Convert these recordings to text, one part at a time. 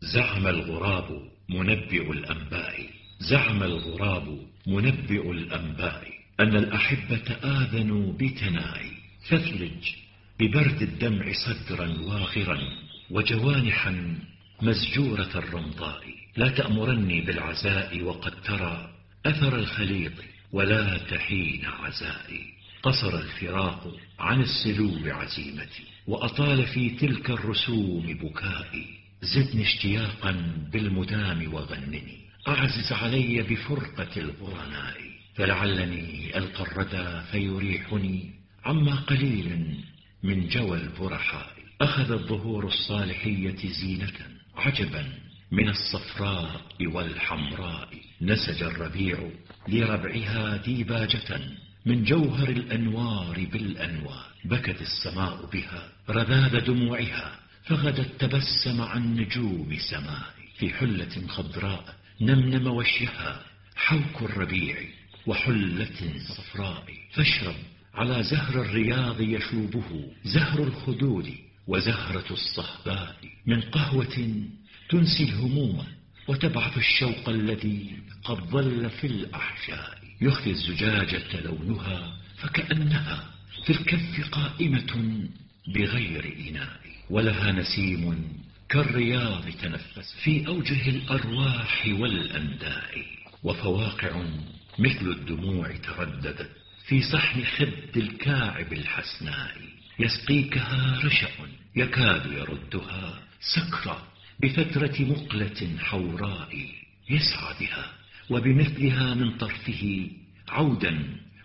زعم الغراب منبئ الأنباء زعم الغراب منبئ الأنباء أن الأحبة آذنوا بتنائي، فاثلج ببرد الدمع صدرا واغرا وجوانحا مزجورة الرمضاء. لا تأمرني بالعزاء وقد ترى أثر الخليط ولا تحين عزائي. قصر الفراق عن السلو عزيمتي وأطال في تلك الرسوم بكائي. زدني اشتياقا بالمدام وغنني، أعزز علي بفرقة الغرناء. فلعلني ألقى الردى فيريحني عما قليل من جوى البرحاء. أخذ الظهور الصالحية زينة عجبا من الصفراء والحمراء. نسج الربيع لربعها ديباجة من جوهر الأنوار بالأنوار. بكت السماء بها رذاذ دموعها، فغدت تبسم عن نجوم سماء. في حلة خضراء نمنم وشيها حوك الربيع وحلة صفراء. فاشرب على زهر الرياض يشوبه زهر الخدود وزهرة الصهباء، من قهوة تنسي الهموم وتبعث الشوق الذي قد ظل في الأحشاء. يخفي الزجاجة لونها فكأنها في الكف قائمة بغير إناء، ولها نسيم كالرياض تنفس في أوجه الأرواح والأنداء. وفواقع مثل الدموع ترددت في صحن خد الكاعب الحسناء. يسقيكها رشأ يكاد يردها سكرة بفترة مقلة حوراء. يسعى بها وبمثلها من طرفه عودا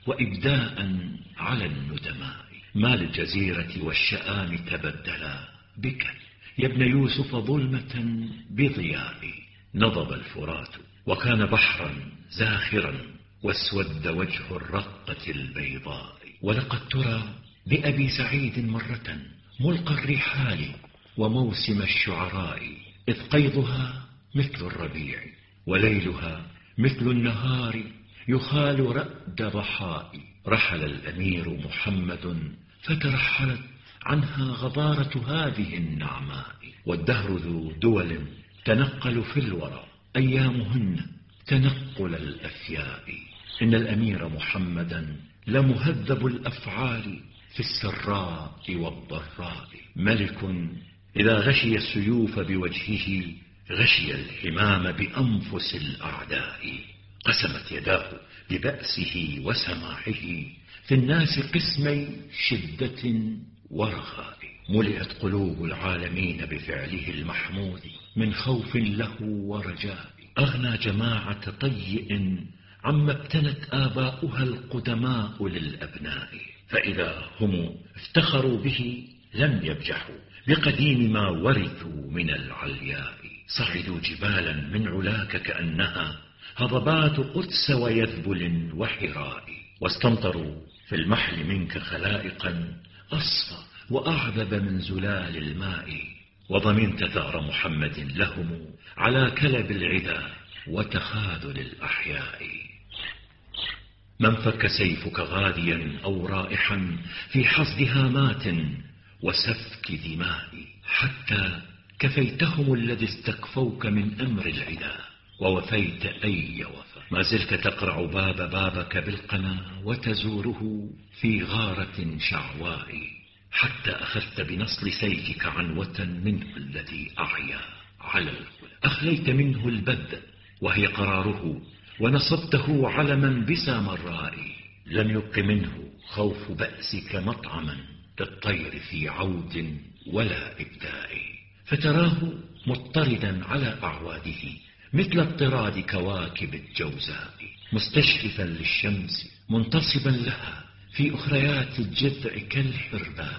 وإبداء على الندماء. ما للجزيرة والشآم تبدلا بك يا ابن يوسف ظلمة بضياء. نضب الفرات وكان بحرا زاخرا واسود وجه الرقة البيضاء. ولقد ترى بأبي سعيد مرة ملقى الرحال وموسم الشعراء، إذ قيضها مثل الربيع وليلها مثل النهار يخال رأد ضحاء. رحل الأمير محمد فترحلت عنها غبارة هذه النعماء. والدهر ذو دول تنقل في الورى أيامهن تنقل الأفياء. إن الأمير محمدا لمهذب الأفعال في السراء والضراء. ملك إذا غشي السيوف بوجهه غشي الحمام بأنفس الأعداء. قسمت يداه ببأسه وسماحه في الناس قسمي شدة ورخاء. ملئت قلوب العالمين بفعله المحمود من خوف له ورجاء. أغنى جماعة طيء عما ابتنت آباؤها القدماء للأبناء. فإذا هم افتخروا به لم يبجحوا بقديم ما ورثوا من العلياء. صعدوا جبالا من علاك كأنها هضبات قدس ويذبل وحراء. واستمطروا في المحل منك خلائقا أصفى وأعذب من زلال الماء. وضمنت ثأر محمد لهم على كلب العدا وتخاذل الأحياء. من فك سيفك غاديا أو رائحا في حصد هامات وسفك دماء، حتى كفيتهم الذي استكفوك من أمر العدا ووفيت أي وفا. ما زلت تقرع بابك بالقنا وتزوره في غارة شعواء، حتى أخذت بنصل سيفك عنوة منه الذي أعيا على الخلا. أخليت منه البد وهي قراره ونصبته علما بسامراء. لم يبق منه خوف بأسك مطعما للطير في عود ولا إبداء. فتراه مضطردا على أعواده مثل اضطراد كواكب الجوزاء، مستشرفا للشمس منتصبا لها في أخريات الجذع كالحرباء.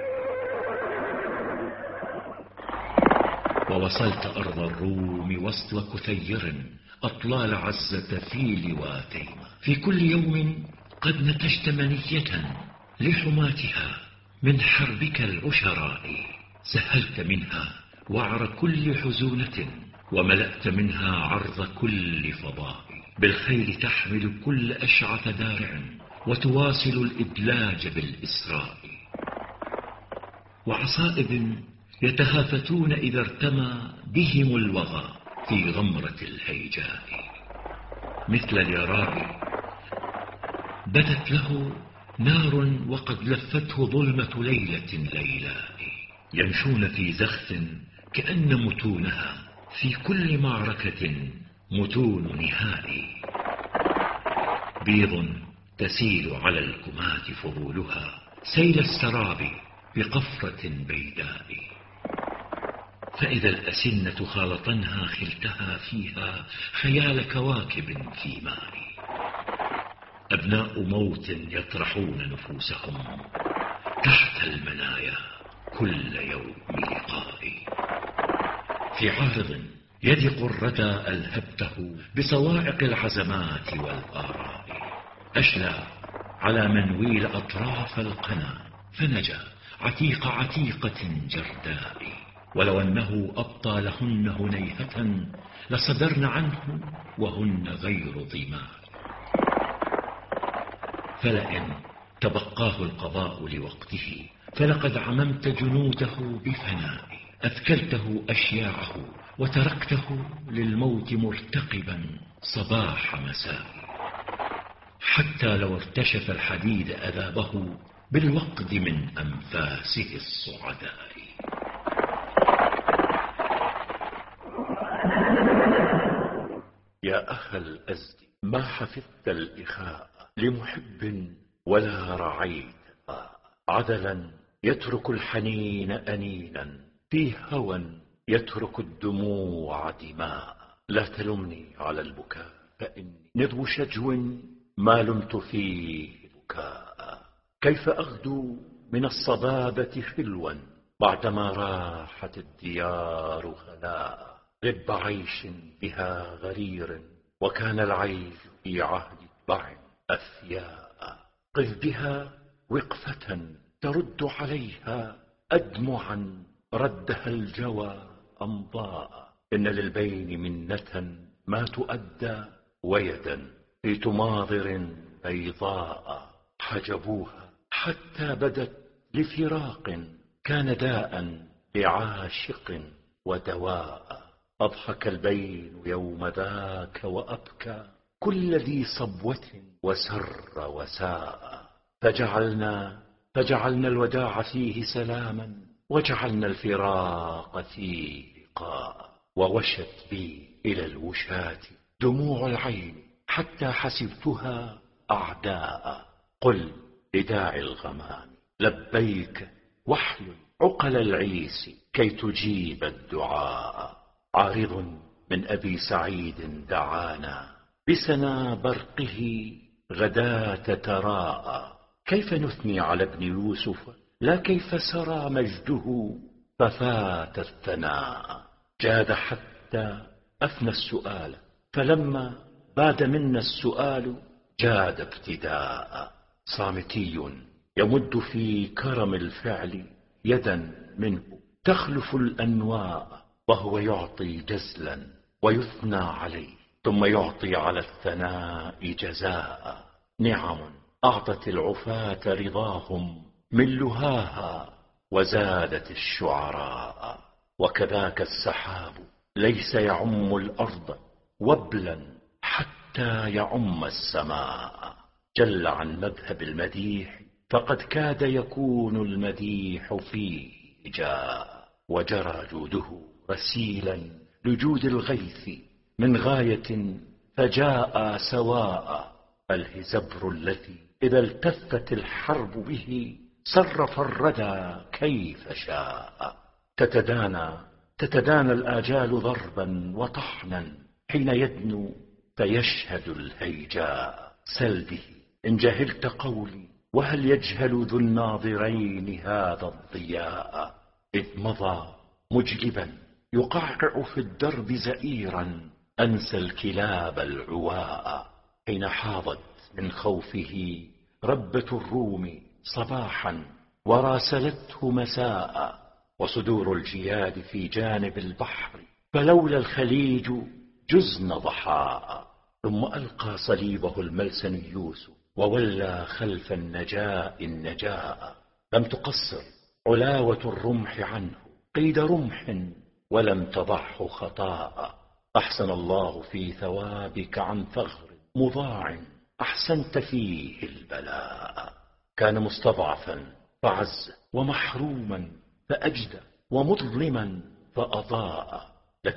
ووصلت أرض الروم وصل كثير أطلال عزة في لواتيما. في كل يوم قد نتجت منية لحماتها من حربك العشراء. سهلت منها وعر كل حزونة وملأت منها عرض كل فضاء. بالخيل تحمل كل أشعث دارع وتواصل الإدلاج بالإسراء. وعصائب يتهافتون إذا ارتمى بهم الوغى في غمرة الهيجاء. مثل اليراء بدت له نار وقد لفته ظلمة ليلة ليلاء. يمشون في زخف كأن متونها في كل معركة متون نهائي. بيض تسيل على الكمات فضولها سيل السراب بقفرة بيداء. فإذا الأسنة خالطنها خلتها فيها خيال كواكب في ماء. أبناء موت يطرحون نفوسهم تحت المنايا كل يوم لقاء. في عارض يدق الردى ألهبته بصواعق العزمات والآراء. أشلى على منويل أطراف القنا فنجا عتيق عتيقة جرداء. ولو أنه أبطى لهن هنيهة لصدرن عنه وهن غير ضماء. فلئن تبقاه القضاء لوقته فلقد عممت جنوده بفناء. أثكلته أشياعه وتركته للموت مرتقبا صباح مساء. حتى لو ارتشف الحديد أذابه بالوقد من أنفاسه الصعداء. يا أخ الأزد ما حفظت الإخاء لمحب ولا رعيت عدلا يترك الحنين أنينا في هوى يترك الدموع دماء. لا تلمني على البكاء فإني ندو شجو ما لمت فيه بكاء. كيف أغدو من الصبابة خلوا بعدما راحت الديار خلاء. رب عيش بها غرير وكان العيش في عهد اتبع أثياء. قف بها وقفة ترد عليها أدمعا ردها الجوى أمضاء. إن للبين منة ما تؤدى ويدا في تماضر بيضاء. حجبوها حتى بدت لفراق كان داء لعاشق ودواء. أضحك البين يوم ذاك وأبكى كل ذي صبوة وسر وساء. فجعلنا الوداع فيه سلاما وجعلنا الفراق فيه لقاء. ووشت بي إلى الوشاة دموع العين حتى حسبتها أعداء. قل لداعي الغمام لبيك واحلل عقل العيس كي تجيب الدعاء. عارض من أبي سعيد دعانا بسنا برقه غداة تراءى. كيف نثني على ابن يوسف لا كيف سرى مجده ففات الثناء. جاد حتى أفنى السؤال فلما باد منا السؤال جاد ابتداء. صامتي يمد في كرم الفعل يدا منه تخلف الأنواء. وهو يعطي جزلا ويثنى عليه ثم يعطي على الثناء جزاء. نعم أعطت العفاة رضاهم من لهاها وزادت الشعراء. وكذاك السحاب ليس يعم الأرض وبلا حتى يعم السماء. جل عن مذهب المديح فقد كاد يكون المديح فيه جاء. وجرى جوده رسيلا لجود الغيث من غاية فجاء سواء. الهزبر الذي إذا التفت الحرب به صرف الردى كيف شاء. تتدانى الآجال ضربا وطحنا حين يدنو فيشهد الهيجاء. سل به إن جهلت قولي وهل يجهل ذو الناظرين هذا الضياء. إذ مضى مجلبا يقعقع في الدرب زئيرا أنسى الكلاب العواء. حين حاضت من خوفه ربة الروم صباحا وراسلته مساء. وصدور الجياد في جانب البحر فلولا الخليج جزن ضحاء. ثم ألقى صليبه الملسنيوس وولى خلف النجاء النجاء. لم تقصر علاوة الرمح عنه قيد رمح ولم تضعه خطاء. أحسن الله في ثوابك عن ثغر مضاع أحسنت فيه البلاء. كان مستضعفا فعز، ومحروما فأجدى، ومظلما فأضاء.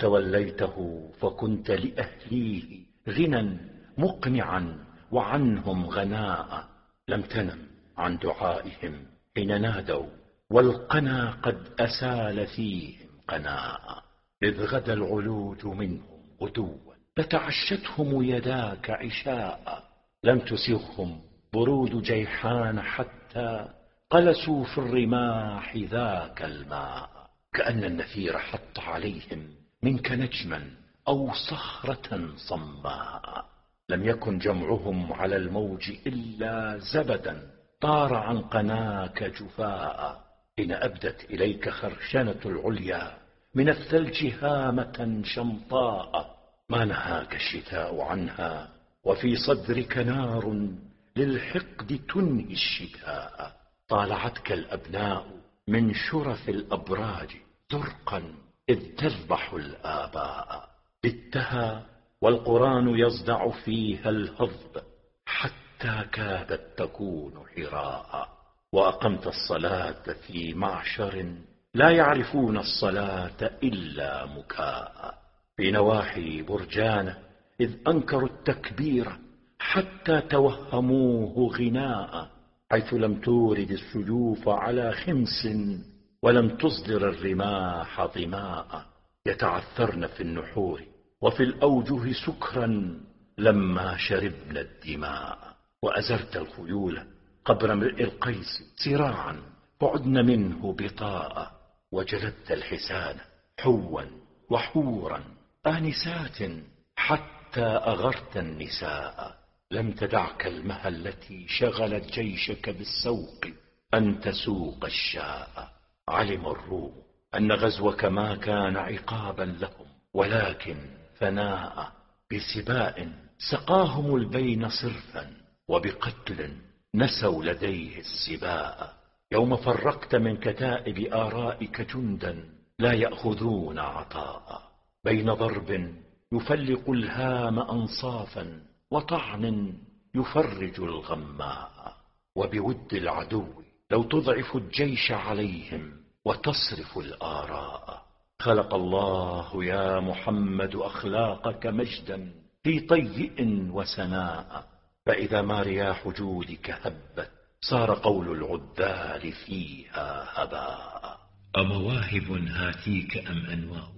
لتوليته فكنت لأهليه غنى مقنعا وعنهم غناء. لم تنم عن دعائهم حين نادوا، والقنا قد أسال فيهم قناء. إذ غدا العلوج منهم غدوا، فتعشتهم يداك عشاء. لم تسغهم برود جيحان حتى قلسوا في الرماح ذاك الماء. كأن النفير حط عليهم منك نجما أو صخرة صماء. لم يكن جمعهم على الموج إلا زبدا طار عن قناك جفاء. حين أبدت إليك خرشنة العليا من الثلج هامة شمطاء. ما نهاك الشتاء عنها، وفي صدرك نار للحقد تنهي الشتاء. طالعتك الأبناء من شرف الأبراج زرقا إذ تذبح الآباء. بتها والقرآن يصدع فيها الهضب حتى كادت تكون حراء. وأقمت الصلاة في معشر لا يعرفون الصلاة إلا مكاء. في نواحي برجانة إذ أنكروا التكبير حتى توهموه غناء. حيث لم تورد السيوف على خمس ولم تصدر الرماح ظماء. يتعثرن في النحور وفي الأوجه سكرا لما شربن الدماء. وأزرت الخيول قبر امرئ القيس سراعا فعدن منه بطاء. وجلدت الحسان حوا وحورا آنسات حتى أغرت النساء. لم تدعك المها التي شغلت جيشك بالسوق أن تسوق الشاء. علم الروم أن غزوك ما كان عقابا لهم، ولكن فناء. بسباء سقاهم البين صرفا، وبقتل نسوا لديه السباء. يوم فرقت من كتائب آرائك جندا لا يأخذون عطاء. بين ضرب يفلق الهام أنصافا، وطعن يفرج الغماء. وبود العدو لو تضعف الجيش عليهم وتصرف الآراء. خلق الله يا محمد أخلاقك مجدا في طيء وسناء. فإذا ما رياح جودك هبت صار قول العذال فيها هباء. أمواهب هاتيك أم أنواء؟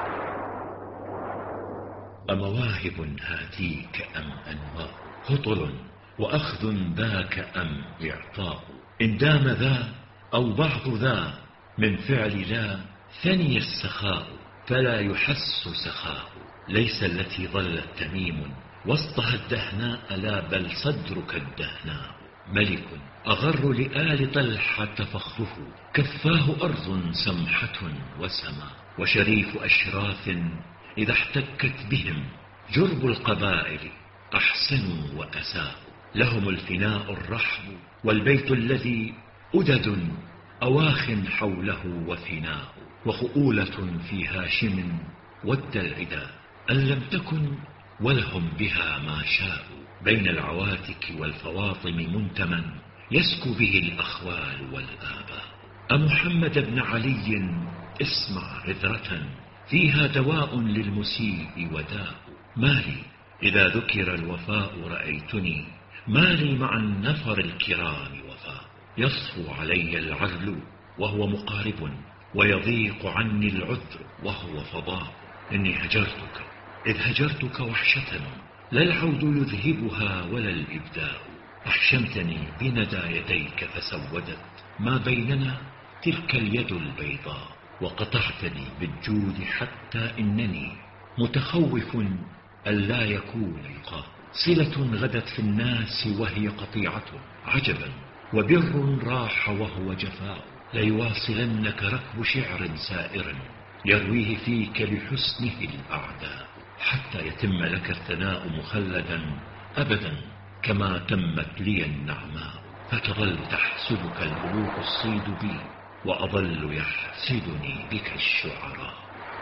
أمواهب هاتيك أم أنواء؟ هطل وأخذ ذاك أم إعطاء؟ إن دام ذا أو بعض ذا من فعل لا ثني السخاء، فلا يحس سخاء. ليس التي ظلت تميم وسطها الدهناء، لا بل صدرك الدهناء. ملك أغر لآل طلحة فخره، كفاه أرض سمحة وسماء. وشريف أشراف إذا احتكت بهم جرب القبائل أحسنوا وأساءوا. لهم الفناء الرحب والبيت الذي أدد أواخ حوله وفناء. وخؤولة في هاشم ود العدا أن لم تكن ولهم بها ما شاءوا. بين العواتك والفواطم منتمن يسكو به الأخوال والآباء. أمحمد بن علي اسمع عذرة فيها دواء للمسيء وداء. مالي إذا ذكر الوفاء رأيتني، مالي مع النفر الكرام وفاء. يصفو علي العذل وهو مقارب، ويضيق عني العذر وهو فضاء. إني هجرتك إذ هجرتك وحشة، لا العود يذهبها ولا الإبداء. أحشمتني بندى يديك فسودت ما بيننا تلك اليد البيضاء. وقطعتني بالجود حتى إنني متخوف ألا يكون لقاء. صلة غدت في الناس وهي قطيعة، عجبا وبر راح وهو جفاء. ليواصلنك ركب شعر سائر يرويه فيك بحسنه الأعداء، حتى يتم لك الثناء مخلدا أبدا كما تمت لي النعماء. فتظل تحسدك الألوف الصيد بي وأظل يحسدني بك الشعراء.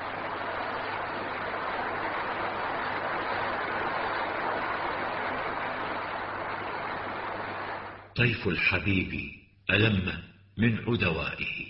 طيف الحبيب ألم من عدوائه.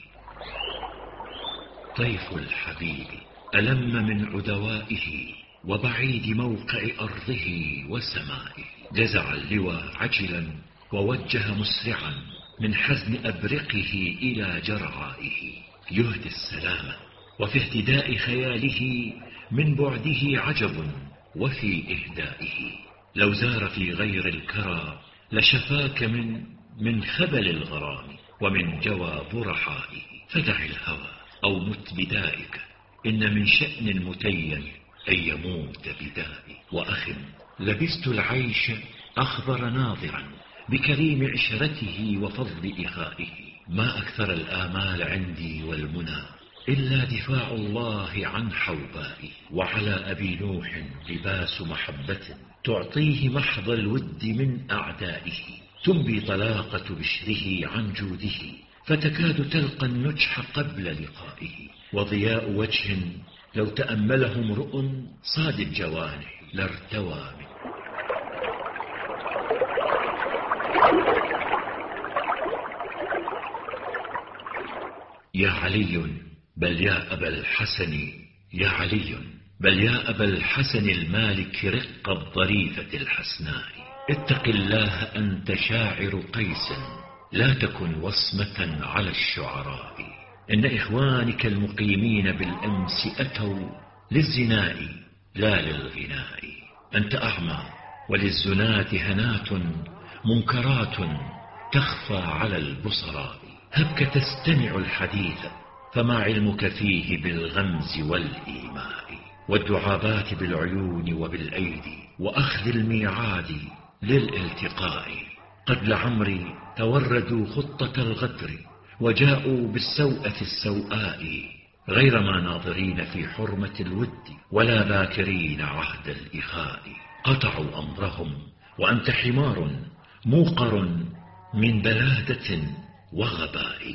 طيف الحبيب ألم من عدوائه، وبعيد موقع أرضه وسمائه. جزع اللوى عجلا ووجه مسرعا من حزن أبرقه إلى جرعائه. يهدي السلام وفي اهتداء خياله من بعده عجب وفي إهدائه. لو زار في غير الكرى لشفاك من خبل الغرام ومن جوى برحائه. فدع الهوى أو مت بدائك، إن من شأن المتين أن يموت بدائي. وأخ لبست العيش أخضر ناظرا بكريم عشرته وفضل إخائه. ما أكثر الآمال عندي والمنى إلا دفاع الله عن حوبائه. وعلى أبي نوح لباس محبة تعطيه محض الود من أعدائه. تنبي طلاقة بشره عن جوده، فتكاد تلقى النجح قبل لقائه. وضياء وجه لو تأمله امرؤ صاد الجوانح لارتوى منه. يا علي بل يا أبا الحسن، يا علي بل يا أبا الحسن المالك رق الظريفة الحسناء. اتق الله أنت شاعر قيس، لا تكن وصمة على الشعراء. إن إخوانك المقيمين بالأمس أتوا للزناء لا للغناء. أنت أعمى وللزنات هنات منكرات تخفى على البصراء. هبك تستمع الحديث فما علمك فيه بالغمز والإيماء. والدعابات بالعيون وبالأيدي، وأخذ الميعاد للالتقاء. قد لعمري توردوا خطة الغدر، وجاءوا بالسوءة السوءاء. غير ما ناظرين في حرمة الود، ولا ذاكرين عهد الإخاء. قطعوا أمرهم وأنت حمار موقر من بلادة وغباء.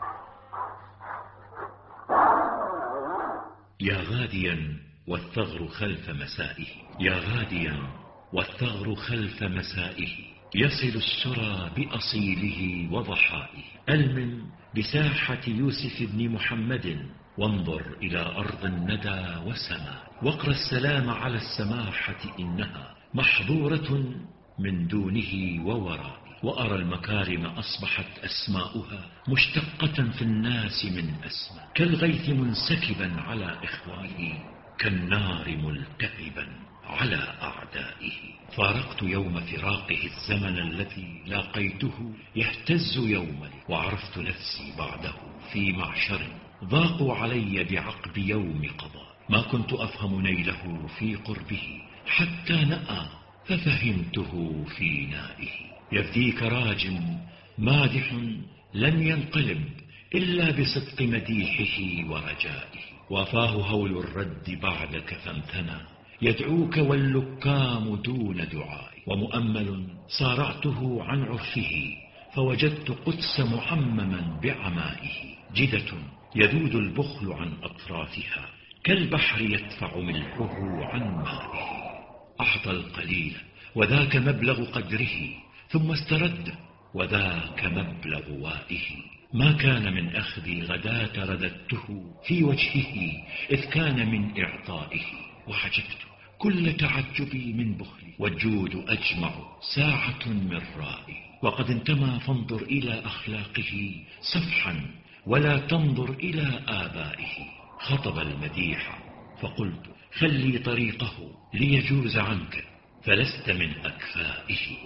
يا غاديا والثغر خلف مسائه، يا غاديا والثغر خلف مسائه. يصل السرى بأصيله وضحائه. ألمن بساحة يوسف بن محمد، وانظر إلى أرض الندى وسماء. واقرأ السلام على السماحة إنها محظورة من دونه ووراء. وأرى المكارم أصبحت أسماؤها مشتقة في الناس من أسماء. كالغيث منسكبا على إخوانه، كالنار ملتهبا على أعدائه. فارقت يوم فراقه الزمن الذي لاقيته يهتز يوما، وعرفت نفسي بعده في معشر. ضاقوا علي بعقب يوم قضاء، ما كنت أفهم نيله في قربه، حتى نأى ففهمته في نائه. يفديك راج مادح لن ينقلب إلا بصدق مديحه ورجائه. وافاه هول الرد بعدك فامتنى، يدعوك واللكام دون دعاء. ومؤمل صارعته عن عرفه، فوجدت قدس معمما بعمائه. جدة يذود البخل عن أطرافها، كالبحر يدفع ملحه عن مائه. أعطى القليل وذاك مبلغ قدره، ثم استرد وذاك مبلغ وائه. ما كان من أخذي غداة رددته في وجهه، إذ كان من إعطائه. وعجبت كل تعجبي من بخلي، والجود أجمع ساعة من رائي. وقد انتمى فانظر إلى أخلاقه صفحا، ولا تنظر إلى آبائه. خطب المديح فقلت خلي طريقه ليجوز عنك، فلست من أكفائه.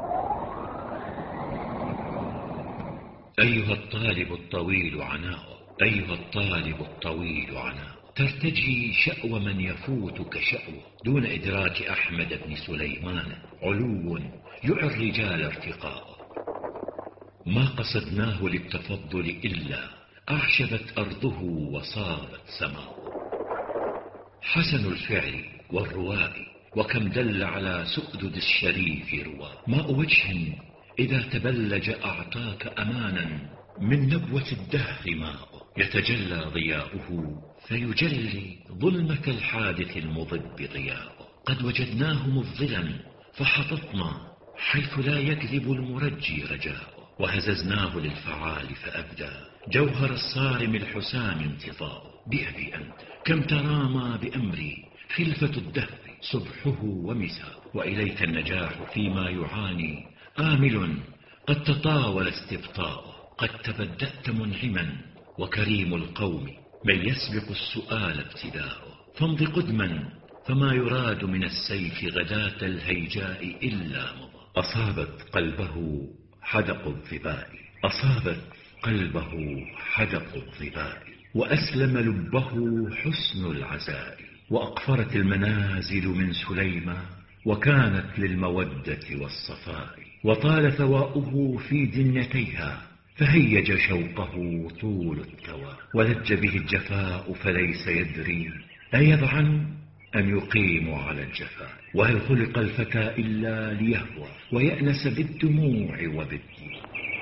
أيها الطالب الطويل عناء، أيها الطالب الطويل عناء. ترتجي شأو من يفوتك شأوه، دون إدراك أحمد بن سليمان علو يعي الرجال ارتقاء. ما قصدناه للتفضل إلا أعشبت أرضه وصابت سماء. حسن الفعل والرواء، وكم دل على سؤدد الشريف رواء. ماء وجه إذا تبلج أعطاك أمانا، من نبوة الدهر ماء يتجلى ضياؤه فيجلي ظلمة الحادث المضب ضياء. قد وجدناه مفضلا فحططنا حيث لا يكذب المرجي رجاء. وهززناه للفعال فأبدى جوهر الصارم الحسام انتظاء. بأبي أنت كم ترامى بأمري خلفة الدهر صبحه ومساء. وإليك النجاح فيما يعاني آمل قد تطاول استبطاء. قد تبدأت منعما وكريم القوم من يسبق السؤال ابتداء. فامض قدما فما يراد من السيف غداة الهيجاء إلا مضى. أصابت قلبه حدق الظباء أصابت قلبه حدق الظباء. وأسلم لبه حسن العزاء. وأقفرت المنازل من سليمة وكانت للمودة والصفاء. وطال ثواؤه في دنيتيها فهيج شوقه طول التوى. ولج به الجفاء فليس يدري أيضعن أم يقيم على الجفاء. وهل خلق الفتى إلا ليهوى ويأنس بالدموع وبالدين.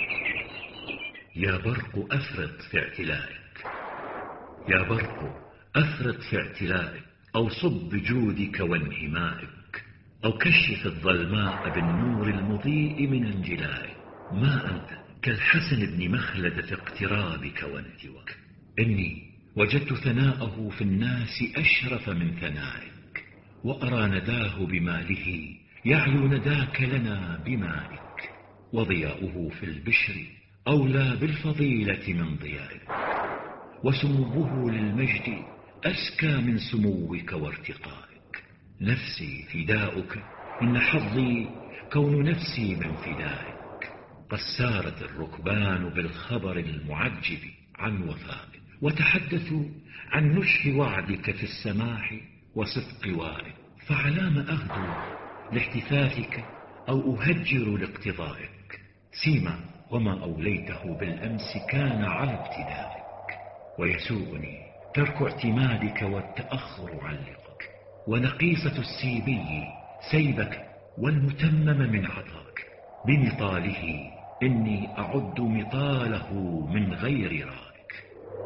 يا برق أفرط في اعتلائك يا برق أفرط في اعتلائك. أو صب بجودك وانهمائك. أو كشف الظلماء بالنور المضيء من انجلائك. ما أنت كالحسن بن مخلد في اقترابك وانتوك. إني وجدت ثناءه في الناس أشرف من ثنائك. وأرى نداه بماله يعلو نداك لنا بمائك. وضياؤه في البشر أولى بالفضيلة من ضيائك. وسموه للمجد أسكى من سموك وارتقائك. نفسي فداؤك إن حظي كون نفسي من فدائك. قد سارت الركبان بالخبر المعجب عن وفائك. وتحدثوا عن نشح وعدك في السماح وصدق وائك. فعلام أغدو لاحتفاثك أو أهجر لاقتضائك. سيما وما أوليته بالأمس كان على ابتدائك. ويسوءني ترك اعتمادك والتأخر عن لقاك. ونقيصة السيبي سيبك والمتمم من عطاك. بمطاله إني أعد مطاله من غير رائك.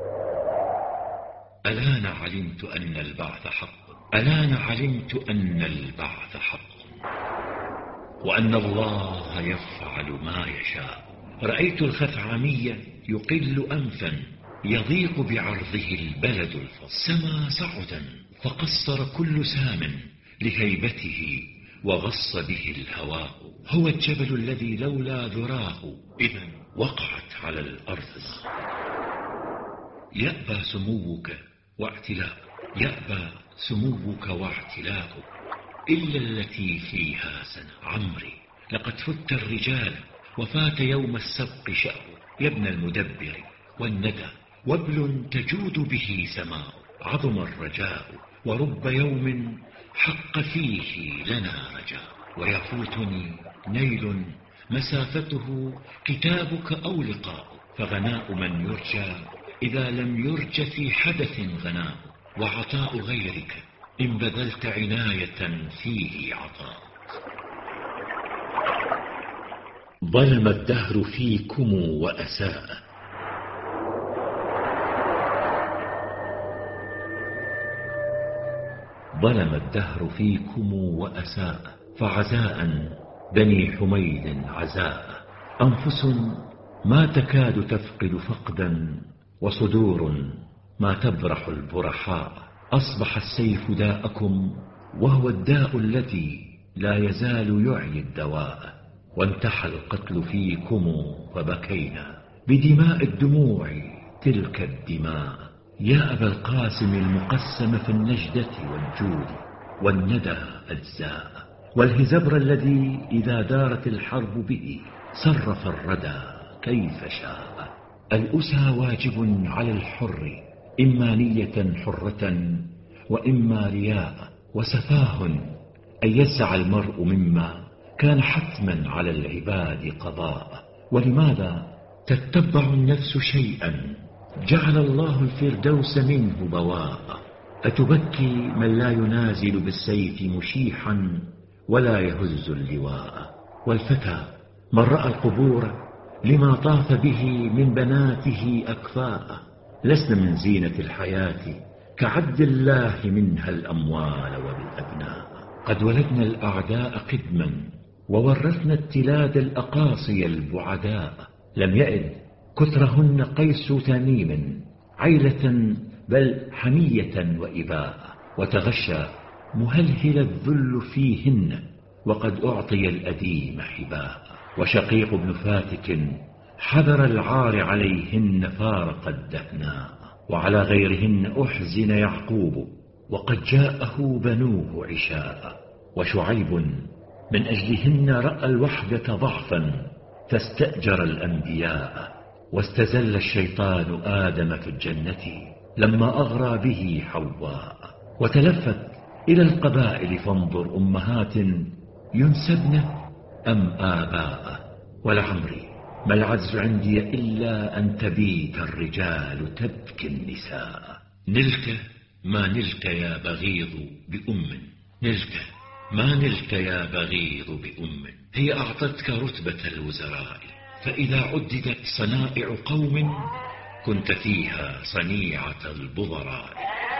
الآن علمت أن البعث حق الآن علمت أن البعث حق وأن الله يفعل ما يشاء. رأيت الخثعمية يقل أنفا يضيق بعرضه البلد الفصل. سما صعدا فقصر كل سام لهيبته وغص به الهواء. هو الجبل الذي لولا ذراه إذا وقعت على الأرض. يأبى سموك واعتلاء يأبى سموك واعتلاء إلا التي فيها سنة. عمري لقد فت الرجال وفات يوم السبق شأو. يا ابن المدبر والندى وابل تجود به سماء. عظم الرجاء ورب يوم حق فيه لنا رجاء. ويفوتني نيل مسافته كتابك أو لقاء. فغناء من يرجى إذا لم يرج في حدث غناء. وعطاء غيرك إن بذلت عناية فيه عطاء. ظلم الدهر فيكم وأساء. ظلم الدهر فيكم وأساء. فعزاء بني حميد عزاء. أنفس ما تكاد تفقد فقدا وصدور ما تبرح البرحاء. أصبح السيف داءكم وهو الداء الذي لا يزال يعي الدواء. وانتحى القتل فيكم فبكينا بدماء الدموع تلك الدماء. يا أبا القاسم المقسم في النجدة والجود والندى أجزاء. والهزبر الذي إذا دارت الحرب به صرف الردى كيف شاء. الأسى واجب على الحر إما نية حرة وإما رياء. وسفاه أن يسعى المرء مما كان حتما على العباد قضاء. ولماذا تتبع النفس شيئا جعل الله الفردوس منه بواء. أتبكي من لا ينازل بالسيف مشيحا ولا يهز اللواء. والفتى من رأى القبور لما طاف به من بناته أكفاء. لسن من زينة الحياة كعد الله منها الأموال والأبناء. قد ولدنا الأعداء قدما وورثنا التلاد الأقاصي البعداء. لم يئد كثرهن قيس تميم عيلة بل حمية وإباء. وتغشى مهلهل الذل فيهن وقد أعطي الأديم حباء. وشقيق ابن فاتك حذر العار عليهن فارق الدهناء. وعلى غيرهن أحزن يعقوب وقد جاءه بنوه عشاء. وشعيب من أجلهن رأى الوحدة ضعفا فاستأجر الأنبياء. واستزل الشيطان آدم في الجنة لما أغرى به حواء. وتلفت إلى القبائل فانظر أمهات ينسبن أم آباء. ولعمري ما العجز عندي إلا أن تبيت الرجال تبكي النساء. نلك ما نلك يا بغيض بأم، نلك ما نلك يا بغيض بأم. هي أعطتك رتبة الوزراء، فإذا عددت صنائع قوم كنت فيها صنيعة البضراء.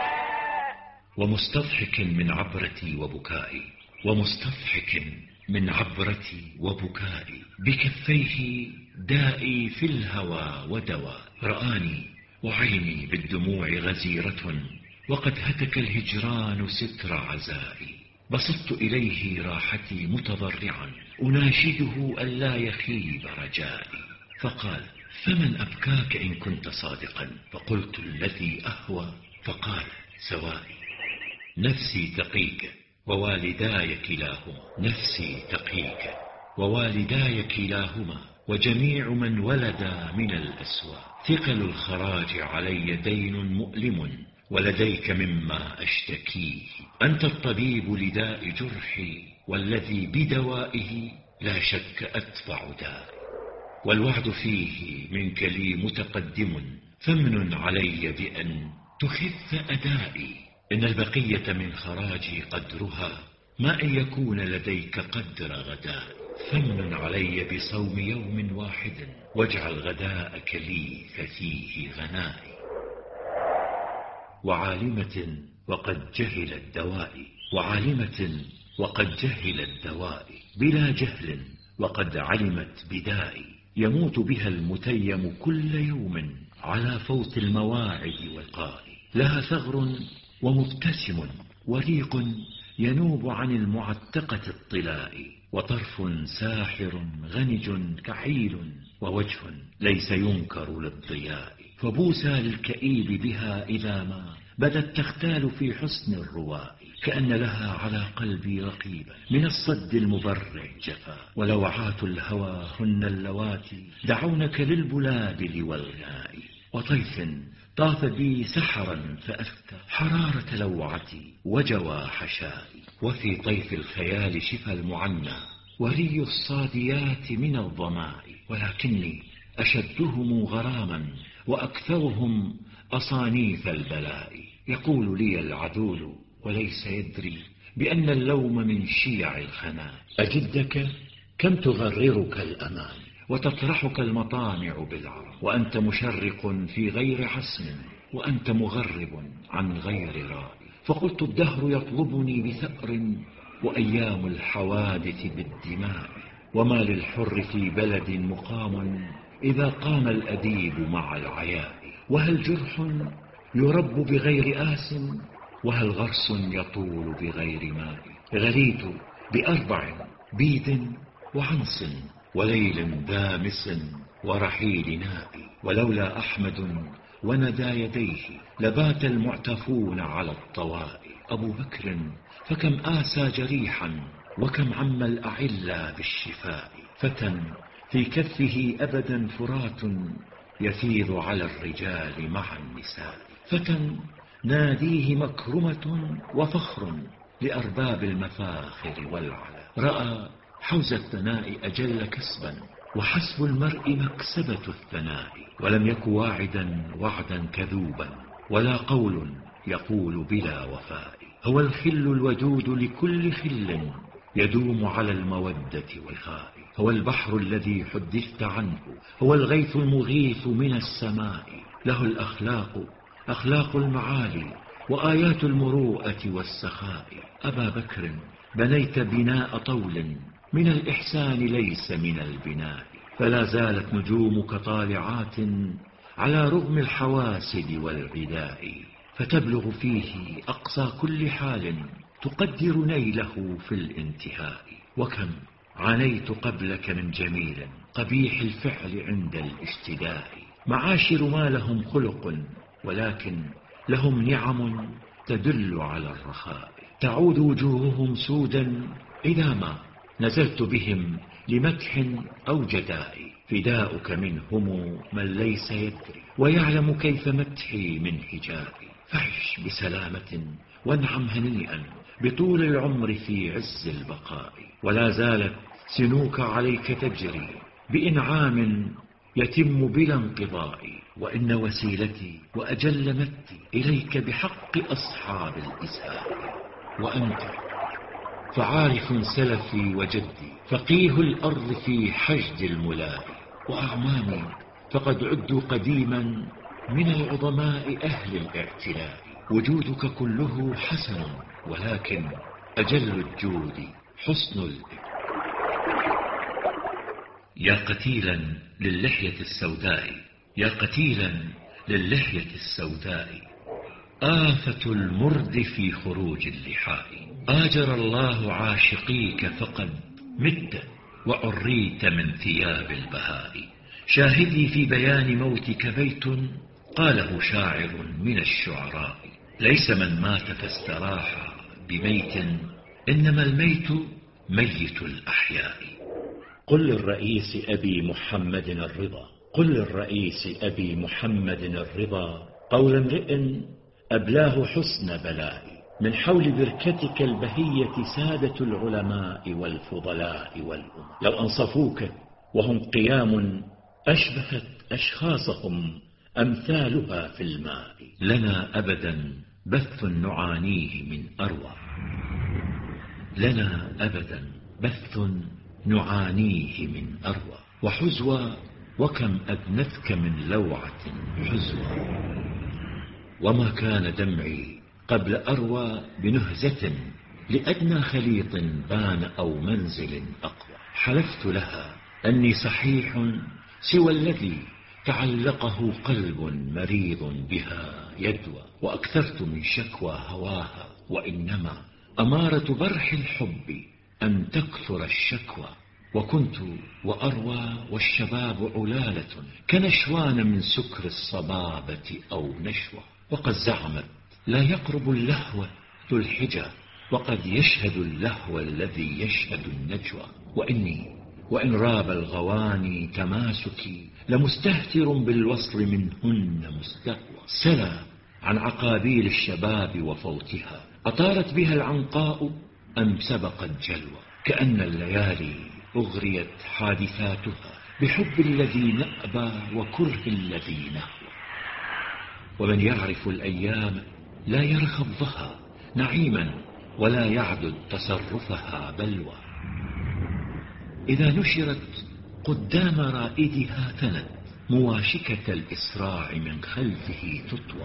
ومستضحك من عبرتي وبكائي، ومستضحك من عبرتي وبكائي، بكفيه دائي في الهوى ودواء. رآني وعيني بالدموع غزيرة وقد هتك الهجران ستر عزائي. بسطت إليه راحتي متضرعا أناشده ألا يخيب رجائي. فقال فمن أبكاك إن كنت صادقا؟ فقلت الذي أهوى. فقال سوائي نفسي تقيك ووالداي كلاهما، نفسي تقيك ووالداي كلاهما وجميع من ولدا من الأسواء. ثقل الخراج علي دين مؤلم ولديك مما أشتكيه. أنت الطبيب لداء جرحي والذي بدوائه لا شك أدفع دائي. والوعد فيه منك لي متقدم فمن علي بأن تخف أدائي. إن البقية من خراجي قدرها ما أن يكون لديك قدر غداء. فمن علي بصوم يوم واحد واجعل غداءك لي ففيه غنائي. وعالمة وقد جهل الدواء، وعالمة وقد جهل الدواء بلا جهل وقد علمت بدائي. يموت بها المتيم كل يوم على فوت المواعد والقاء. لها ثغر ومبتسم وريق ينوب عن المعتقة الطلاء. وطرف ساحر غنج كحيل ووجه ليس ينكر للضياء. فبوسى للكئيب بها إذا ما بدت تختال في حسن الرواء. كأن لها على قلبي رقيبا من الصد المبرع جفا. ولوعات الهوى هن اللواتي دعونك للبلابل والغناء. وطيف طاف بي سحرا فأفتى حرارة لوعتي وجوى حشائي. وفي طيف الخيال شفى المعنى وري الصاديات من الظماء. ولكني أشدهم غراما وأكثرهم أصانيف البلاء. يقول لي العذول وليس يدري بأن اللوم من شيع الخناء. أجدك كم تغررك الأمان وتطرحك المطامع بالعرى، وأنت مشرق في غير حسن وأنت مغرب عن غير رائي. فقلت الدهر يطلبني بثأر وأيام الحوادث بالدماء. وما للحر في بلد مقام إذا قام الأديب مع العياء. وهل جرح يرب بغير آس وهل غرس يطول بغير ماء. غليت بأربع بيد وعنص وليل دامس ورحيل نائي. ولولا أحمد وندى يديه لبات المعتفون على الطوائي. أبو بكر فكم آسى جريحا وكم عم الأعلى بالشفاء. فتى في كفه أبدا فرات يفيض على الرجال مع النساء. فتى ناديه مكرمة وفخر لأرباب المفاخر والعلا. رأى حوز الثناء أجل كسبا وحسب المرء مكسبة الثناء. ولم يك واعدا وعدا كذوبا ولا قول يقول بلا وفاء. هو الخل الودود لكل خل يدوم على المودة والخاء. هو البحر الذي حدثت عنه، هو الغيث المغيث من السماء. له الأخلاق أخلاق المعالي، وآيات المروءة والسخاء. أبا بكر بنيت بناء طول، من الإحسان ليس من البناء. فلا زالت نجومك طالعات على رغم الحواسد والعداء، فتبلغ فيه أقصى كل حال تقدر نيله في الانتهاء. وكم عانيت قبلك من جميل قبيح الفعل عند الاشتداء. معاشر ما لهم خلق، ولكن لهم نعم تدل على الرخاء. تعود وجوههم سودا إذا ما نزلت بهم لمدح أو جداء. فداؤك منهم من ليس يدري، ويعلم كيف مدحي من هجائي. فعش بسلامة وانعم هنيئا بطول العمر في عز البقاء. ولا زالت سنوك عليك تجري بإنعام يتم بلا انقضاء. وإن وسيلتي وأجل متي إليك بحق أصحاب الإسهاء. وأنت فعارف سلفي وجدي، فقيه الأرض في حشد الملاء. وأعمامي فقد عدوا قديما من العظماء أهل الاعتلاء. وجودك كله حسن، ولكن أجل الجود حسن الإبداع. يا قتيلا للحية السوداء، يا قتيلا للحية السوداء، آفة المرد في خروج اللحاء. آجر الله عاشقيك فقد مت وعريت من ثياب البهاء. شاهدي في بيان موتك بيت قاله شاعر من الشعراء: ليس من مات فاستراح بميت، إنما الميت ميت الأحياء. قل للرئيس أبي محمد الرضا، قل للرئيس أبي محمد الرضا قول امرئ أبلاه حسن بلائي. من حول بركتك البهية سادة العلماء والفضلاء والأمم، لو أنصفوك وهم قيام أشبهت أشخاصهم أمثالها في الماء. لنا أبدا بث نعانيه من أروى، لنا أبدا بث نعانيه من أروى. وحزوى وكم أدنتك من لوعة حزوى. وما كان دمعي قبل أروى بنهزة لأدنى خليط بان أو منزل أقوى. حلفت لها أني صحيح سوى الذي تعلقه قلب مريض بها يدوى. وأكثرت من شكوى هواها، وإنما أمارة برح الحب أن تكثر الشكوى. وكنت وأروى والشباب علالة كنشوان من سكر الصبابة أو نشوى. وقد زعمت لا يقرب اللهو ذو الحجى، وقد يشهد اللهو الذي يشهد النجوى. وإن راب الغواني تماسكي لمستهتر بالوصل منهن مستهوى. سلا عن عقابيل الشباب وفوتها، أطارت بها العنقاء أم سبقت جلوى. كأن الليالي أغريت حادثاتها بحب الذي نأبى وكره الذي نهوى. ومن يعرف الأيام لا يرى خضها نعيما، ولا يعدد تصرفها بلوى. إذا نشرت قدام رائدها ثنت، مواشكة الإسراع من خلفه تطوى.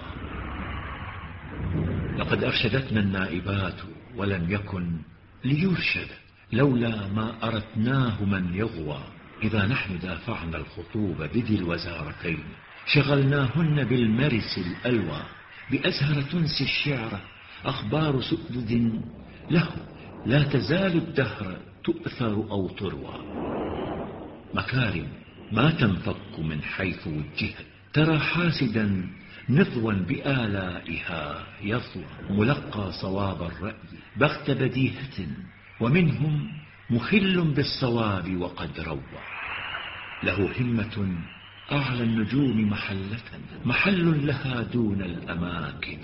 لقد أرشدتنا النائبات ولم يكن ليرشد، لولا ما أردناه من يغوى. إذا نحن دافعنا الخطوب بذي الوزارتين، شغلناهن بالمرس الألوى. بأزهر تنسي الشعر أخبار سؤدد له، لا تزال الدهر تؤثر أو تروى. مكارم ما تنفك من حيث وجهت، ترى حاسدا نضوا بآلائها يضوى. ملقى صواب الرأي بغت بديهة، ومنهم مخل بالصواب وقد روى. له همة أعلى النجوم محل لها دون الأماكن.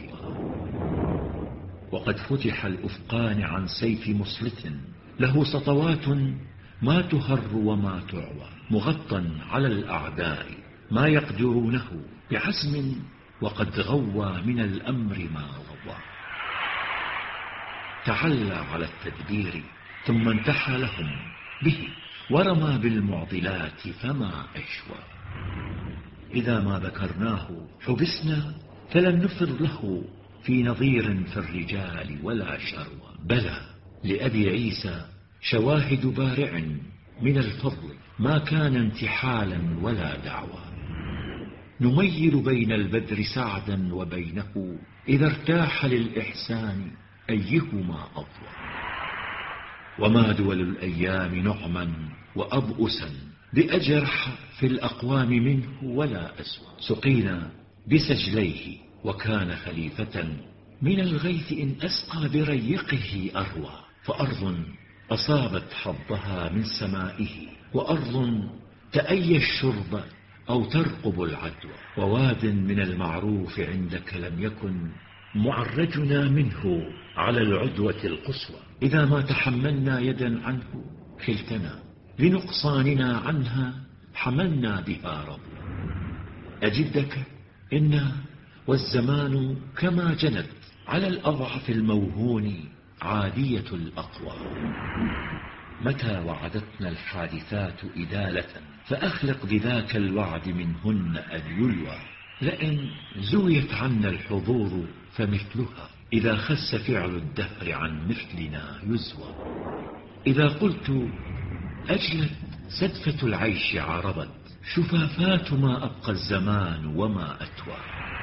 وقد فتح الأفقان عن سيف مسلط، له سطوات ما تهر وما تعوى. مغطى على الأعداء ما يقدرونه بعزم، وقد غوى من الأمر ما غوى. تعلى على التدبير ثم انتحى لهم به ورمى بالمعضلات فما أشوى. إذا ما ذكرناه حبسنا فلم نفر له في نظير في الرجال ولا شروى. بلى لأبي عيسى شواهد بارع من الفضل ما كان انتحالا ولا دعوى. نميل بين البدر سعدا وبينه إذا ارتاح للإحسان أيهما أطول. وما دول الأيام نعما وأبؤسا بأجرح في الأقوام منه ولا أسوأ. سقينا بسجليه وكان خليفة من الغيث إن أسقى بريقه أروى. فأرض أصابت حظها من سمائه وأرض تأيى الشرب أو ترقب العدوى. وواد من المعروف عندك لم يكن معرجنا منه على العدوة القصوى. إذا ما تحملنا يدا عنه خلتنا لنقصاننا عنها حملنا بها ربو. أجدك إنا والزمان كما جنت على الأضعف الموهون عادية الأقوى. متى وعدتنا الحادثات إدالة فأخلق بذاك الوعد منهن أن يلوى. لئن زويت عنا الحضور فمثلها إذا خس فعل الدهر عن مثلنا يزوى. إذا قلت أجلت سدفة العيش عربت شفافات ما أبقى الزمان وما أتوى.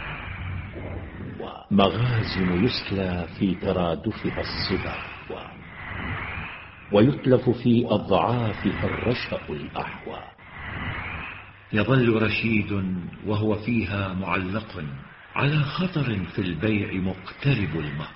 مغازن يسلى في ترادفها الصبا ويتلف في أضعافها الرشأ الأحوى. يظل رشيد وهو فيها معلق على خطر في البيع مقترب المهوى.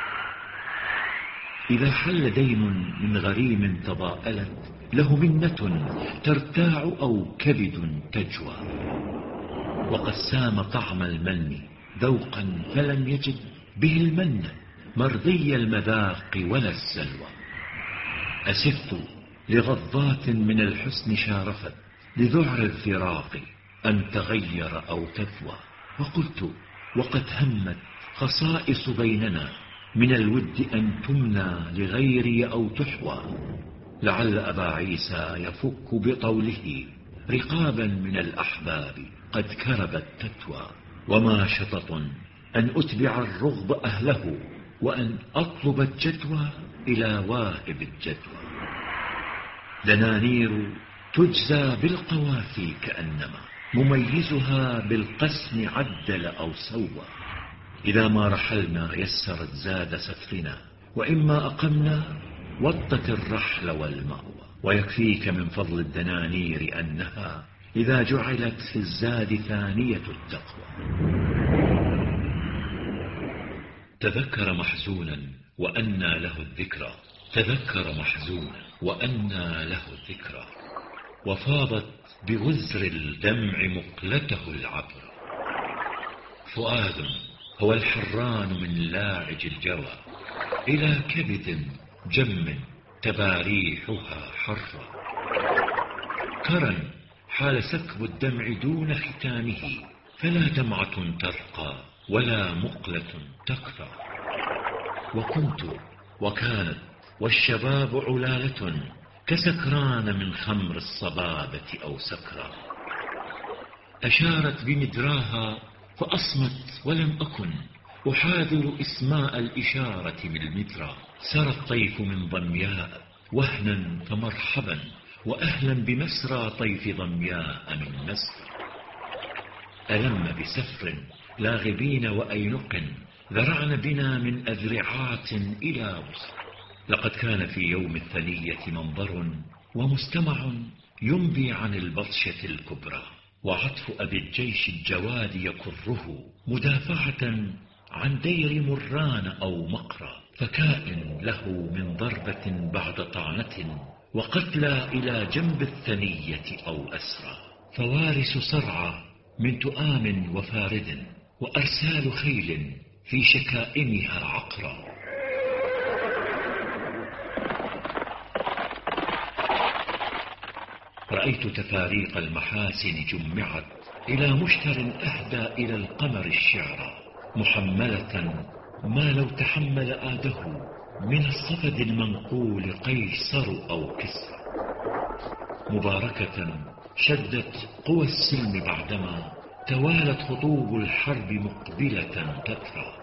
إذا حل دين من غريم تضاءلت له منة ترتاع أو كبد تجوى. وقد سام طعم المن ذوقا فلم يجد به المن مرضي المذاق ولا السلوى. أسفت لغضات من الحسن شارفت لذعر الفراق أن تغير أو تثوى. وقلت وقد همت خصائص بيننا من الود أن تمنى لغيري أو تحوى. لعل أبا عيسى يفك بطوله رقابا من الأحباب قد كربت تتوى. وما شطط أن أتبع الرغب أهله وأن أطلب الجدوى إلى واهب الجدوى. دنانير تجزى بالقوافي كأنما مميزها بالقسم عدل أو سوى. إذا ما رحلنا يسرت زاد سفرنا وإما أقمنا وطت الرحل والمأوى. ويكفيك من فضل الدنانير أنها إذا جعلت في الزاد ثانية التقوى. تذكر محزونا وأنى له الذكرى. تذكر محزونا وأنى له الذكرى. وفاضت بوزر الدمع مقلته العبر. فؤاد هو الحران من لاعج الجوى إلى كبد جم تباريحها حرة. كرا حال سكب الدمع دون ختامه فلا دمعة ترقى ولا مقلة تقطع. وكنت وكانت والشباب علالة كسكران من خمر الصبابة أو سكرى. أشارت بمدراها فأصمت ولم أكن أحاذر إسماء الإشارة بالمدرى. سرى الطيف من ضمياء وهنا فمرحبا وأهلا بمسرى طيف ضمياء من مسرى. ألم بسفر لاغبين وأينق ذرعن بنا من أذرعات إلى وسط. لقد كان في يوم الثنية منظر ومستمع ينبي عن البطشة الكبرى. وعطف أبي الجيش الجواد يكره مدافعة عن دير مران أو مقرى. فكائن له من ضربة بعد طعنة وقتلى إلى جنب الثنية أو أسرى. فوارس صرعى من تؤام وفارد وأرسال خيل في شكائمها عقرى. رأيت تفاريق المحاسن جمعت إلى مشتر أهدى إلى القمر الشعرى محملة ما لو تحمل آده من الصفد المنقول قيصر أو كسرى. مباركة شدت قوى السلم بعدما توالت خطوب الحرب مقبلة تترى.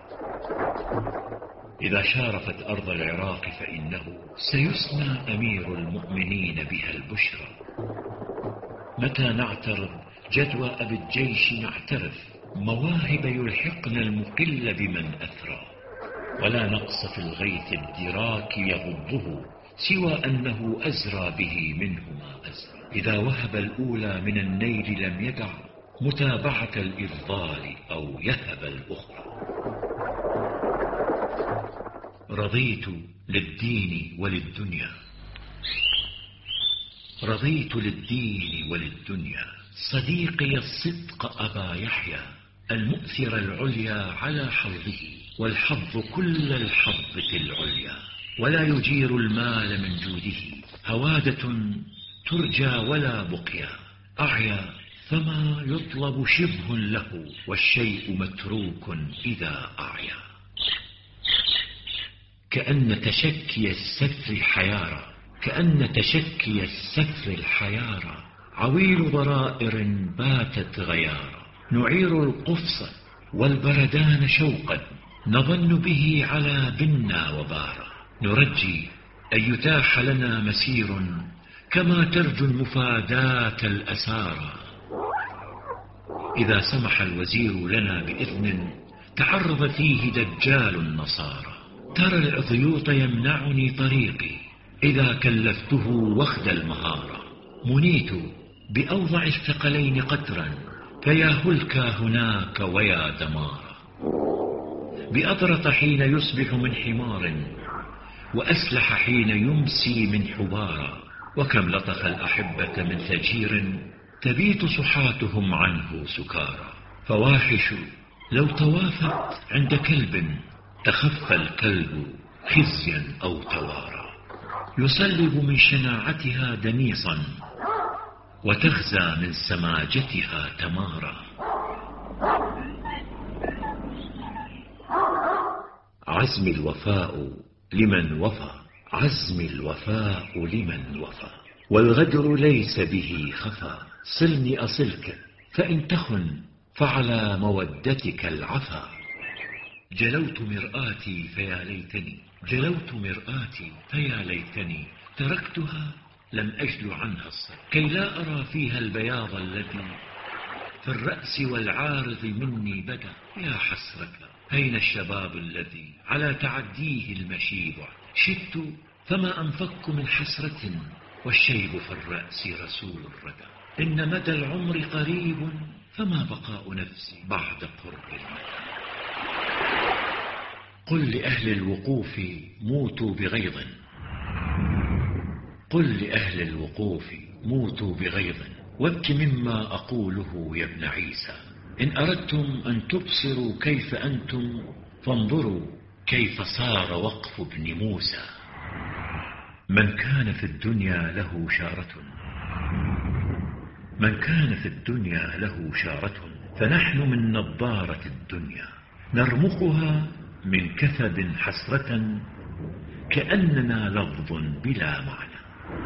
إذا شارفت أرض العراق فإنه سيسمى أمير المؤمنين بها البشرى. متى نعترض جدوى أبي الجيش نعترف مواهب يلحقن المقل بمن أثرى. ولا نقص في الغيث الدراك يغضه سوى أنه أزرى به منه ما أزرى. إذا وهب الأولى من النيل لم يدع متابعة الإفضال أو يهب الأخرى. رضيت للدين وللدنيا، رضيت للدين وللدنيا صديقي الصدق أبا يحيى، المؤثر العليا على حظه، والحظ كل الحظ في العليا، ولا يجير المال من جوده، هوادة ترجى ولا بقيا، أعيا فما يطلب شبه له، والشيء متروك إذا أعيا. كأن تشكي السفر حيارى، كأن تشكي السفر الحيارى، عويل ضرائر باتت غيارى، نعير القفص والبردان شوقا، نظن به على بنا وبارا، نرجي أن يتاح لنا مسير كما ترجو المفاداة الأسارى. إذا سمح الوزير لنا بإذن تعرض فيه دجال النصارى، ترى العضيوط يمنعني طريقي إذا كلفته وخد المهارة، منيت بأوضع الثقلين قدرا، فيا هلكا هناك ويا دمارا، بأطرق حين يصبح من حمار، وأسلح حين يمسي من حبارا، وكم لطخ الأحبة من ثجير تبيت صحاتهم عنه سكارى، فواحش لو توافت عند كلب تخفى الكلب خزيا أو توارى، يصلب من شناعتها دنيصا وتغزى من سماجتها تمارى. عزم الوفاء لمن وفى، عزم الوفاء لمن وفى، والغدر ليس به خفا، صلني أصلك فإن تخن فعلى مودتك العفا. جلوت مرآتي فيا ليتني، جلوت مرآتي فيا ليتني، تركتها لم أجل عنها الصر، كي لا أرى فيها البياض الذي في الرأس والعارض مني بدا. يا حسرة أين الشباب الذي على تعديه المشيب، شدت فما أنفك من حسرة، والشيب في الرأس رسول الردى، إن مدى العمر قريب، فما بقاء نفسي بعد قرب المدى. قل لأهل الوقوف موتوا بغيظ، قل لأهل الوقوف موتوا بغيظ، وابك مما أقوله يا ابن عيسى، إن أردتم أن تبصروا كيف أنتم، فانظروا كيف صار وقف ابن موسى. من كان في الدنيا له شارة، من كان في الدنيا له شارة، فنحن من نضارة الدنيا، نرمقها من كثب حسرة، كأننا لفظ بلا معنى.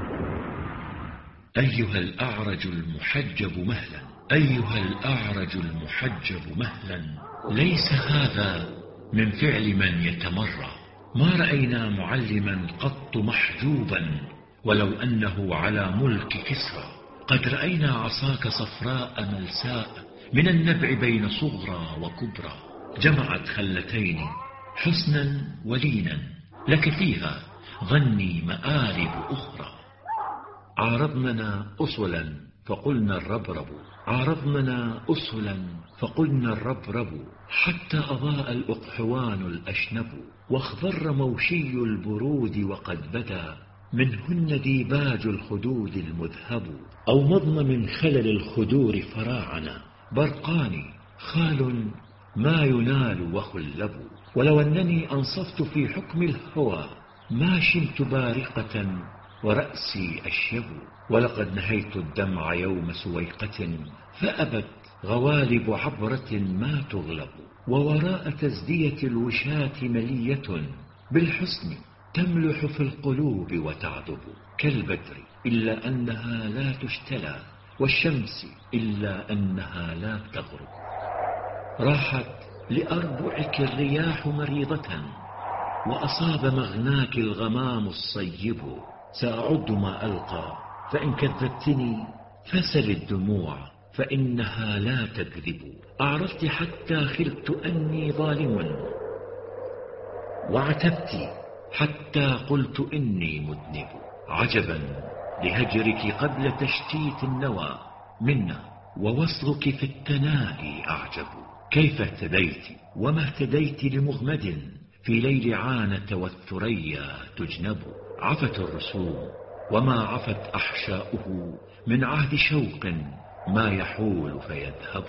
أيها الأعرج المحجب مهلا، أيها الأعرج المحجب مهلا، ليس هذا من فعل من يتمرى، ما رأينا معلما قط محجوبا، ولو أنه على ملك كسرى، قد رأينا عصاك صفراء ملساء، من النبع بين صغرى وكبرى، جمعت خلتين حسنا ولينا، لك فيها ظني مآرب أخرى. عارضننا أصلا فقلنا الربرب، عارضننا أصلا فقلنا الربرب، حتى أضاء الأقحوان الأشنب، واخضر موشي البرود وقد بدا منهن ديباج الخدود المذهب، أو مضن من خلل الخدور فراعنا، برقان خال ما ينال وخلب، ولو أنني أنصفت في حكم الهوى ما شمت بارقة ورأسي أشيب، ولقد نهيت الدمع يوم سويقة، فأبت غوالب عبرة ما تغلب، ووراء تزدية الوشاة ملية بالحسن تملح في القلوب وتعذب كالبدر إلا أنها لا تشتلى، والشمس إلا أنها لا تغرب. راحت لأربعك الرياح مريضة، وأصاب مغناك الغمام الصيب. سأعد ما ألقى، فإن كذبتني فسل الدموع، فإنها لا تكذب. أعرفت حتى خلت أني ظالم، وعتبت حتى قلت إني مذنب. عجبا لهجرك قبل تشتيت النوى منا، ووصلك في التناهي أعجب. كيف اهتديت وما اهتديت لمغمد، في ليل عانة والثريا تجنب. عفت الرسوم وما عفت أحشاؤه، من عهد شوق ما يحول فيذهب.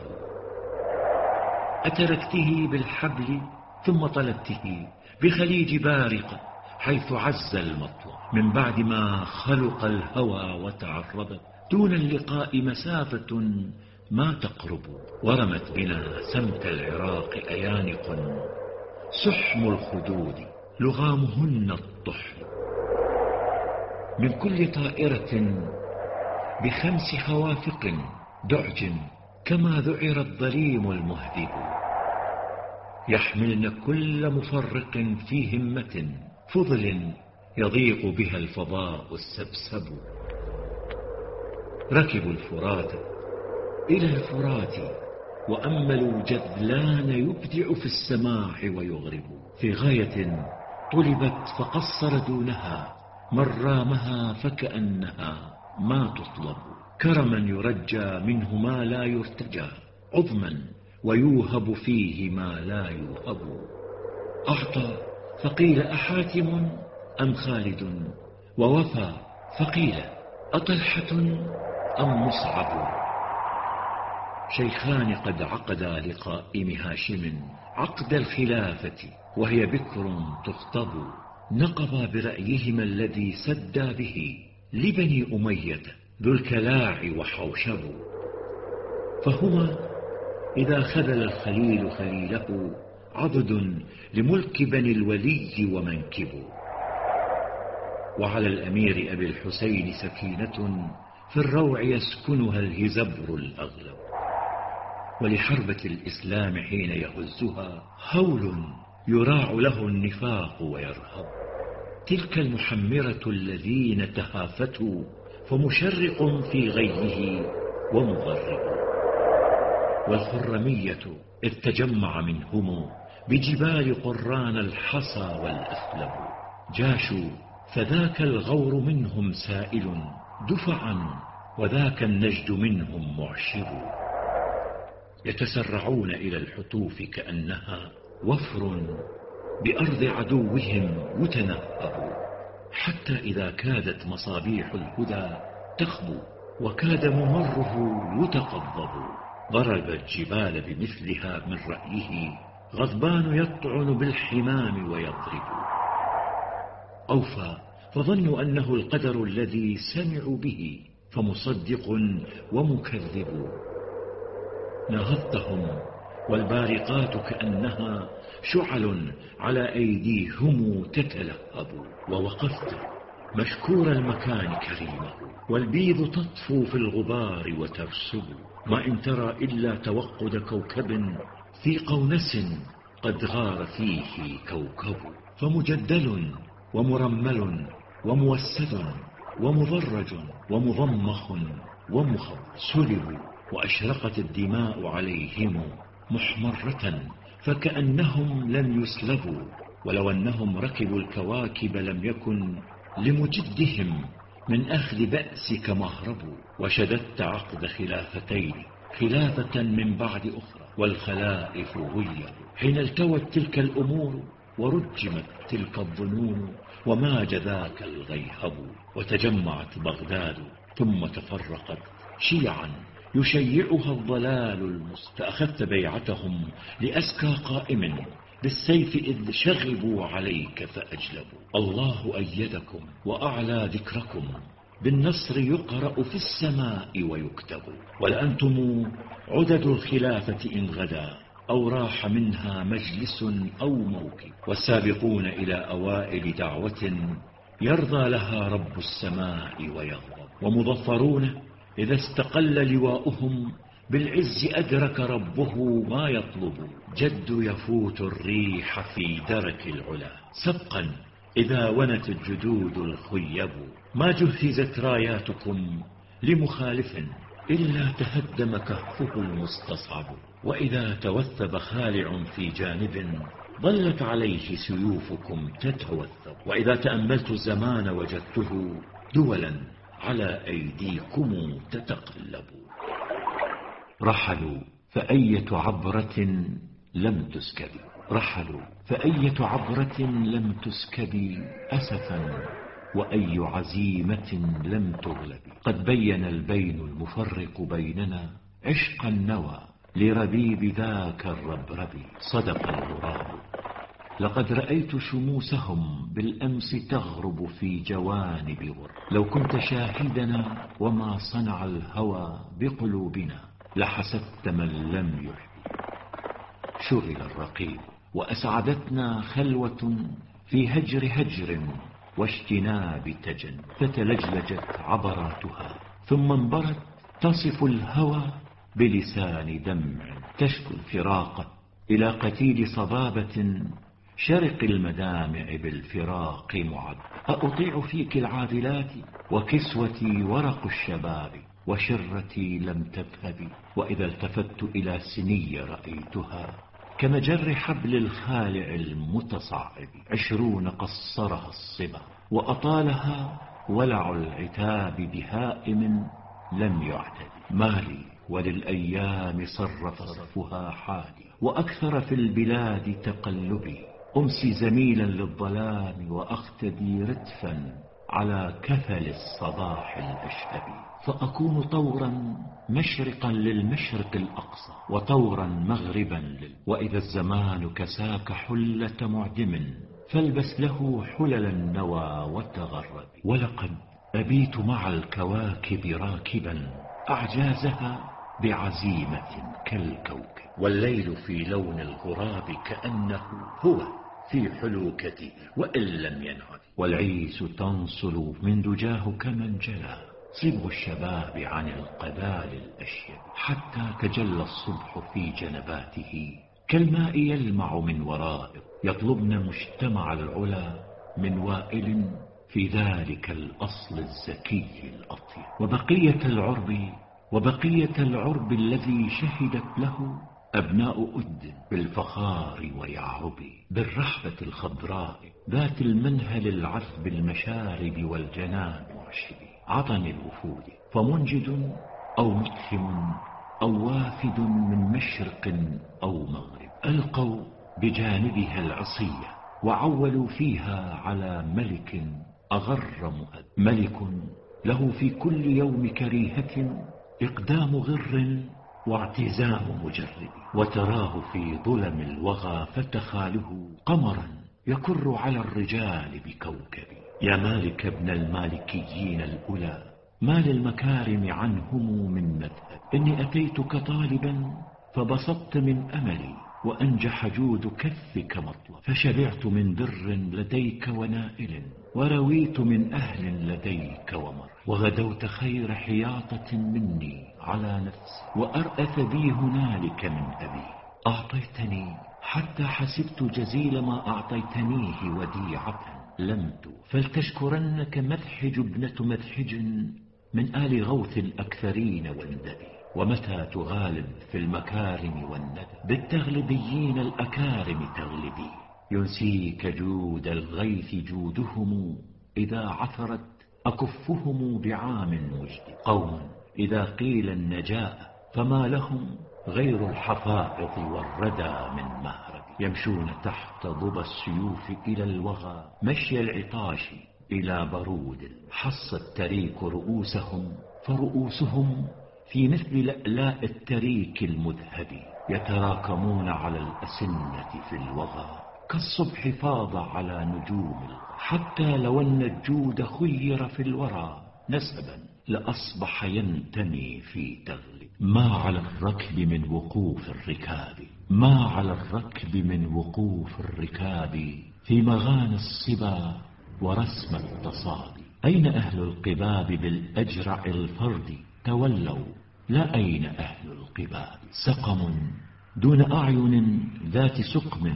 أتركته بالحبل ثم طلبته بخليج بارق، حيث عز المطلب من بعد ما خلق الهوى وتعربت. دون اللقاء مسافة ما تقرب، ورمت بنا سمت العراق أيانق، سحم الخدود لغامهن الطحل. من كل طائرة ب5 خوافق دعج، كما ذعر الظليم المهذب. يحملن كل مفرق في همة، فضل يضيق بها الفضاء السبسب. ركبوا الفرات إلى الفرات، وأملوا جذلان يبدع في السماع ويغرب. في غاية طلبت فقصر دونها، من رامها فكأنها ما تطلب. كرما يرجى منه ما لا يرتجى، عظما ويوهب فيه ما لا يوهب. أعطى فقيل أحاتم أم خالد، ووفى فقيل أطلحة أم مصعب. شيخان قد عقدا لقائم هاشم عقد الخلافة، وهي بكر تخطب. نقضا برأيهما الذي سدى به لبني أمية ذو الكلاع وحوشب. فهما إذا خذل الخليل خليله، عضد لملك بني الولي ومنكب. وعلى الأمير أبي الحسين سكينة، في الروع يسكنها الهزبر الأغلب. ولحربة الإسلام حين يهزها، هول يراع له النفاق ويرهب. تلك المحمرة الذين تهافتوا، فمشرق في غيه ومغرب. والخرمية إذ تجمع منهم، بجبال قران الحصى والأثلب. جاشوا فذاك الغور منهم سائل دفعا، وذاك النجد منهم معشب. يتسرعون إلى الحتوف كأنها وفر بأرض عدوهم يتنهب. حتى إذا كادت مصابيح الهدى تخبو، وكاد ممره يتقضب. ضرب الجبال بمثلها من رأيه، غضبان يطعن بالحمام ويضرب. أوفى فظنوا أنه القدر الذي سمعوا به، فمصدق ومكذب. نهضتهم والبارقات كأنها شعل على أيديهم تتلهب. ووقفت مشكور المكان كريمه، والبيض تطفو في الغبار وترسب. ما إن ترى إلا توقد كوكب، في قونس قد غار فيه كوكب. فمجدل ومرمل وموسد ومضرج ومضمخ ومخب، سلبوا وأشرقت الدماء عليهم محمرة، فكأنهم لم يسلبوا. ولو أنهم ركبوا الكواكب لم يكن لمجدهم من أخذ بأسك مهرب. وشددت عقد خلافتين، خلافة من بعد أخرى، والخلائف غيب. حين التوت تلك الأمور، ورجمت تلك الظنون، وماج ذاك الغيهب. وتجمعت بغداد ثم تفرقت شيعا، يشيعها الضلال فأخذت بيعتهم لأسكى قائم، بالسيف إذ شغبوا عليك فأجلبوا. الله أيدكم وأعلى ذكركم، بالنصر يقرأ في السماء ويكتب. ولأنتم عدد الخلافة إن غدا، أو راح منها مجلس أو موكب. والسابقون إلى أوائل دعوة يرضى لها رب السماء ويغضب. ومظفرون إذا استقل لواؤهم بالعز أدرك ربه ما يطلب. جد يفوت الريح في درك العلا سبقا إذا ونت الجدود الخيب. ما جهزت راياتكم لمخالف إلا تهدم كهفه المستصعب. وإذا توثب خالع في جانب ظلت عليه سيوفكم تتوثب. وإذا تأملت الزمان وجدته دولا على أيديكم تتقلب. رحلوا فأية عبرة لم تسكب. رحلوا فأية عبرة لم تسكب أسفا وأي عزيمة لم تغلب. قد بين البين المفرق بيننا عشق النوى لربيب ذاك الربرب. صدق الغراب لقد رأيت شموسهم بالأمس تغرب في جوانب غر. لو كنت شاهدنا وما صنع الهوى بقلوبنا لحسبت من لم يحب. شغل الرقيب وأسعدتنا خلوة في هجر واجتناب تجن. فتلجلجت عبراتها ثم انبرت تصف الهوى بلسان دمع. تشكو الفراق إلى قتيل صبابة شرق المدامع بالفراق معد. أطيع فيك العادلات وكسوتي ورق الشباب وشرتي لم تذهب. وإذا التفت إلى سني رأيتها كمجر حبل الخالع المتصعب. 20 قصرها الصبا وأطالها ولع العتاب بهائم لم يعتد. مالي وللأيام صرفها حالي وأكثر في البلاد تقلبي. أمسي زميلا للظلام وأختدي رتفا على كفل الصباح الأشهب. فأكون طورا مشرقا للمشرق الأقصى وطورا مغربا وإذا الزمان كساك حلة معدم فالبس له حلل النوى وتغرب. ولقد أبيت مع الكواكب راكبا أعجازها بعزيمة كالكوكب. والليل في لون الغراب كأنه هو في حلوكته وإن لم ينعد. والعيس تنصل من دجاه كمن جلى صبغ الشباب عن القبال الأشيب. حتى تجلى الصبح في جنباته كالماء يلمع من ورائه. يطلبن مجتمع العلا من وائل في ذلك الأصل الزكي الأطيب. وبقية العرب الذي شهدت له أبناء أد بالفخار ويعرب. بالرحبة الخضراء ذات المنهل العذب المشارب والجنان معشب. عطن الوفود فمنجد أو مقسم أو وافد من مشرق أو مغرب. ألقوا بجانبها العصية وعولوا فيها على ملك أغر مؤد. ملك له في كل يوم كريهة إقدام غر واعتزام مجرب. وتراه في ظلم الوغى فتخاله قمرا يكر على الرجال بكوكب. يا مالك ابن المالكيين الأولى ما للمكارم عنهم من مذهب. إني أتيتك طالبا فبسطت من أملي وأنجح جود كفك مطلب. فشبعت من در لديك ونائل ورويت من أهل لديك ومر. وغدوت خير حياطة مني على نفسي وأرأث بي هنالك من أبي. أعطيتني حتى حسبت جزيل ما أعطيتنيه وديعة لمت. فلتشكرنك مذحج ابنة مذحج من آل غوث الأكثرين والندب. ومتى تغالب في المكارم والندب بالتغلبيين الأكارم تغلبي. ينسيك جود الغيث جودهم إذا عثرت أكفهم بعام مجد. قوم إذا قيل النجاء فما لهم غير الحفائظ والردى من مهرب. يمشون تحت ضبى السيوف إلى الوغى مشي العطاش إلى برود. حص التريك رؤوسهم فرؤوسهم في مثل لألاء التريك المذهب. يتراكمون على الأسنة في الوغى كالصبح فاض على نجوم الغى. حتى لو أن الجود خير في الورى نسبا لأصبح ينتمي في تغلب. ما على الركب من وقوف الركاب، ما على الركب من وقوف الركاب في مغاني الصبا ورسم التصاب. أين أهل القباب بالأجرع الفرد تولوا، لا أين أهل القباب. سقم دون أعين ذات سقم،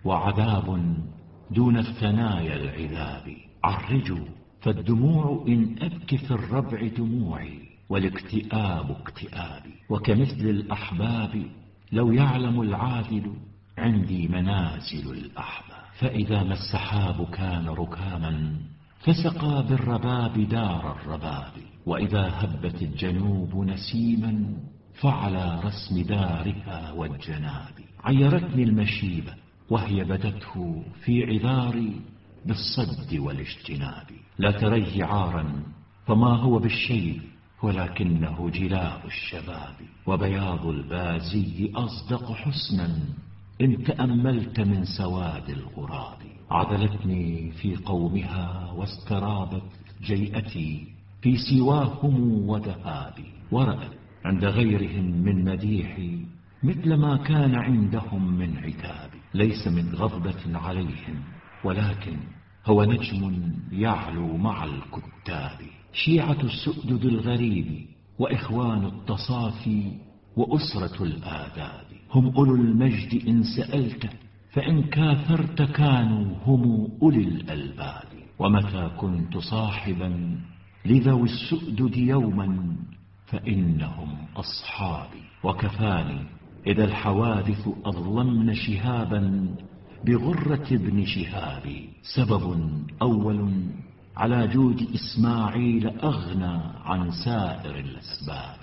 وعذاب دون الثنايا العذاب. عرجوا فالدموع إن أبكي في الربع دموعي، والاكتئاب اكتئابي. وكمثل الأحباب لو يعلم العادل عندي منازل الأحباب. فإذا ما السحاب كان ركاما فسقى بالرباب دار الرباب، وإذا هبت الجنوب نسيما فعلى رسم دارها والجناب. عيرتني المشيبة وهي بدته في عذاري بالصد والاجتناب. لا تريه عارا فما هو بالشيب، ولكنه جلاب الشباب. وبياض البازي أصدق حسنا إن تأملت من سواد الغراب. عذلتني في قومها واسترابت جيئتي في سواهم وذهابي. ورأت عند غيرهم من مديحي مثل ما كان عندهم من عتابي. ليس من غضبة عليهم، ولكن هو نجم يعلو مع الكتاب. شيعة السؤدد الغريب وإخوان التصافي وأسرة الآداب. هم أولو المجد إن سألت، فإن كاثرت كانوا هم أولي الألباب. ومتى كنت صاحبا لذوي السؤدد يوما فإنهم أصحابي. وكفاني إذا الحوادث أظلمن شهابا بغرة ابن شهاب. سبب أول على جود إسماعيل أغنى عن سائر الأسباب.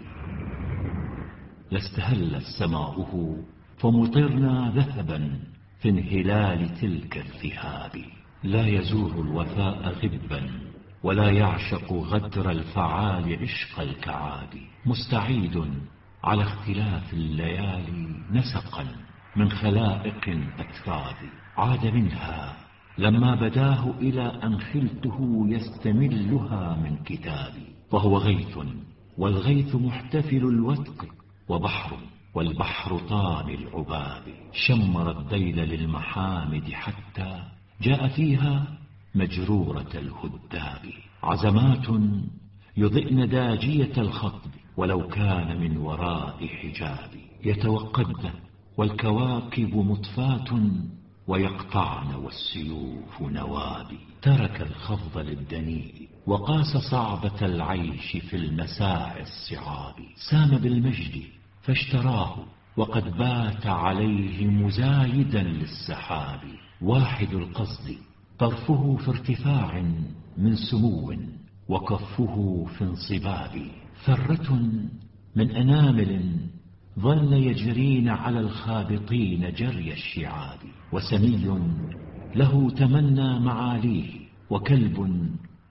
لاستهلت سماؤه فمطرنا ذهبا في انهلال تلك الذهاب. لا يزور الوفاء غبا ولا يعشق غدر الفعال عشق الكعاب. مستعيد على اختلاف الليالي نسقا من خلائق أتراب. عاد منها لما بداه إلى أن خلته يستملها من كتابي. فهو غيث والغيث محتفل الوثق، وبحر والبحر طامي العباب. شمر الذيل للمحامد حتى جاء فيها مجرورة الهداب. عزمات يضئن داجية الخطب ولو كان من وراء حجاب. يتوقدن والكواكب مطفاة ويقطعن والسيوف نوابي. ترك الخفض للدنيء وقاس صعبة العيش في المساع الصعاب. سام بالمجد فاشتراه وقد بات عليه مزايدا للسحاب. واحد القصد طرفه في ارتفاع من سمو وكفه في انصباب. ثرة من أنامل ظل يجرين على الخابطين جري الشعاب. وسمي له تمنى معاليه، وكلب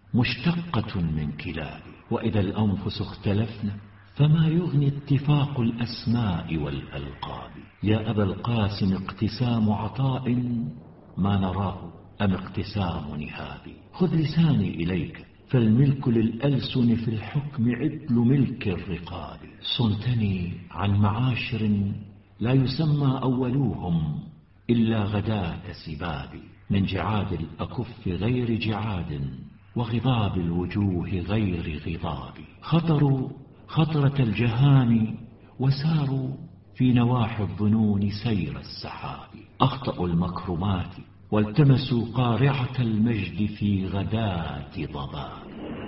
مشتقة من كلاب. وإذا الأنفس اختلفن فما يغني اتفاق الأسماء والألقاب. يا أبا القاسم اقتسام عطاء ما نراه أم اقتسام نهاب. خذ لساني إليك فالملك للألسن في الحكم عدل ملك الرقاب. صنتني عن معاشر لا يسمى أولوهم إلا غداة سبابي. من جعاد الأكف غير جعاد، وغضاب الوجوه غير غضاب. خطروا خطرة الجهام وساروا في نواحي الظنون سير السحاب. أخطأوا المكرمات والتمسوا قارعة المجد في غداة ضباب.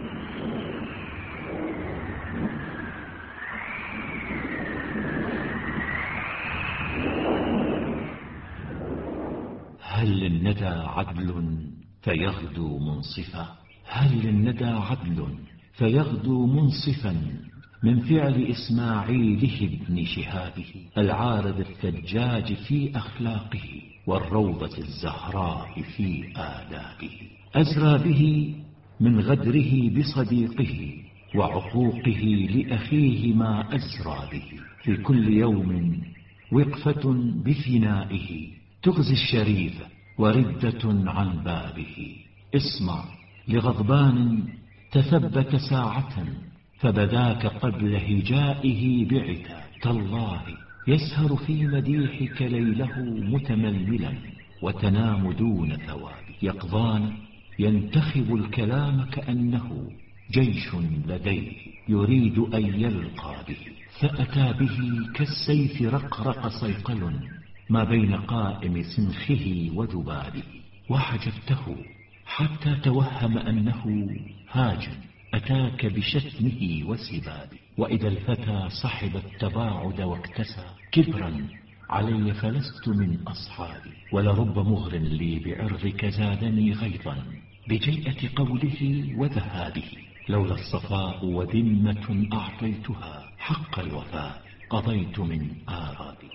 هل للندى عدل فيغدو منصفا؟ هل للندى عدل فيغدو منصفا من فعل إسماعيله ابن شهابه العارض الثجاج في أخلاقه، والروضة الزهراء في آدابه. أزرى به من غدره بصديقه وعقوقه لأخيه ما أزرى به. في كل يوم وقفة بفنائه تغزي الشريف وردة عن بابه. اسمع لغضبان تثبت ساعة فبداك قبل هجائه بعتا. تالله يسهر في مديحك ليله متمللا وتنام دون ثواب. يقظان ينتخب الكلام كأنه جيش لديه يريد أن يلقى به، فأتى به كالسيف رقرق صيقل ما بين قائم سنخه وذبابه. وحجبته حتى توهم أنه هاج أتاك بشتمه وسبابه. وإذا الفتى صحب التباعد واكتسى كبرا علي فلست من أصحابي. ولرب مغر لي بعرضك زادني غيظا بجيئة قوله وذهابه. لولا الصفاء وذمة أعطيتها حق الوفاء قضيت من آرابي.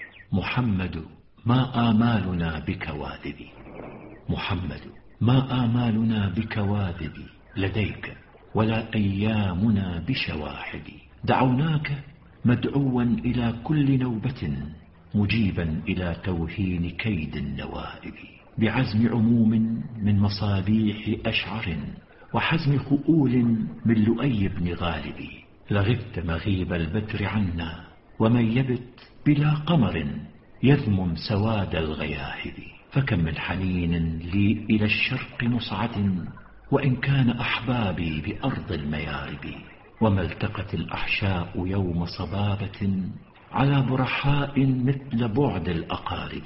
محمد ما آمالنا بكواذب، محمد ما آمالنا بكواذب لديك ولا أيامنا بشواحب. دعوناك مدعوا إلى كل نوبة مجيبا إلى توهين كيد النوائب. بعزم عموم من مصابيح أشعر وحزم خؤول من لؤي بن غالب. لغبت مغيب البدر عنا ومن يبت بلا قمر يذمم سواد الغياهب. فكم من حنين لي إلى الشرق نصعة وإن كان أحبابي بأرض الميارب. وما التقت الأحشاء يوم صبابة على برحاء مثل بعد الأقارب.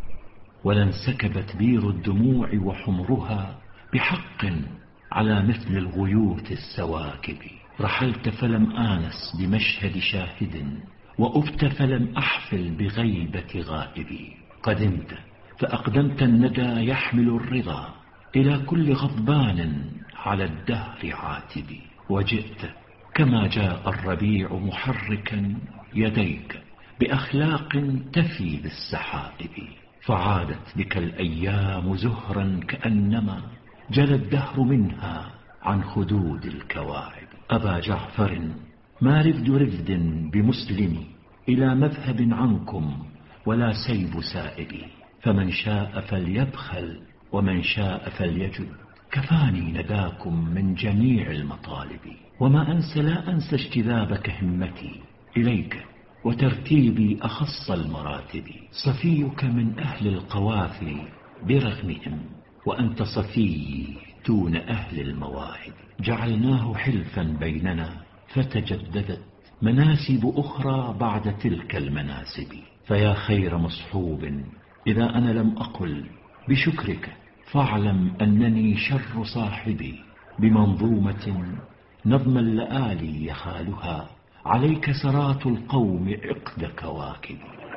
ولا انسكبت بير الدموع وحمرها بحق على مثل الغيوث السواكب. رحلت فلم آنس بمشهد شاهد وأبت فلم أحفل بغيبة غائب. قدمت فأقدمت الندى يحمل الرضا إلى كل غضبان على الدهر عاتب. وجئت كما جاء الربيع محركا يديك بأخلاق تفي بالسحائب. فعادت بك الأيام زهرا كأنما جل الدهر منها عن خدود الكواعب. أبا جعفر ما رفد بمسلم إلى مذهب عنكم ولا سيب سائب. فمن شاء فليبخل ومن شاء فليجد كفاني نداكم من جميع المطالب. وما أنسى لا أنسى اجتذابك همتي إليك وترتيبي أخص المراتب. صفيك من أهل القوافي برغمهم وأنت صفي دون أهل المواهب. جعلناه حلفا بيننا فتجددت مناسب أخرى بعد تلك المناسب. فيا خير مصحوب إذا أنا لم أقل بشكرك فاعلم أنني شر صاحبي بمنظومة نظم اللآلي يخالها عليك سرات القوم عقد كواكب.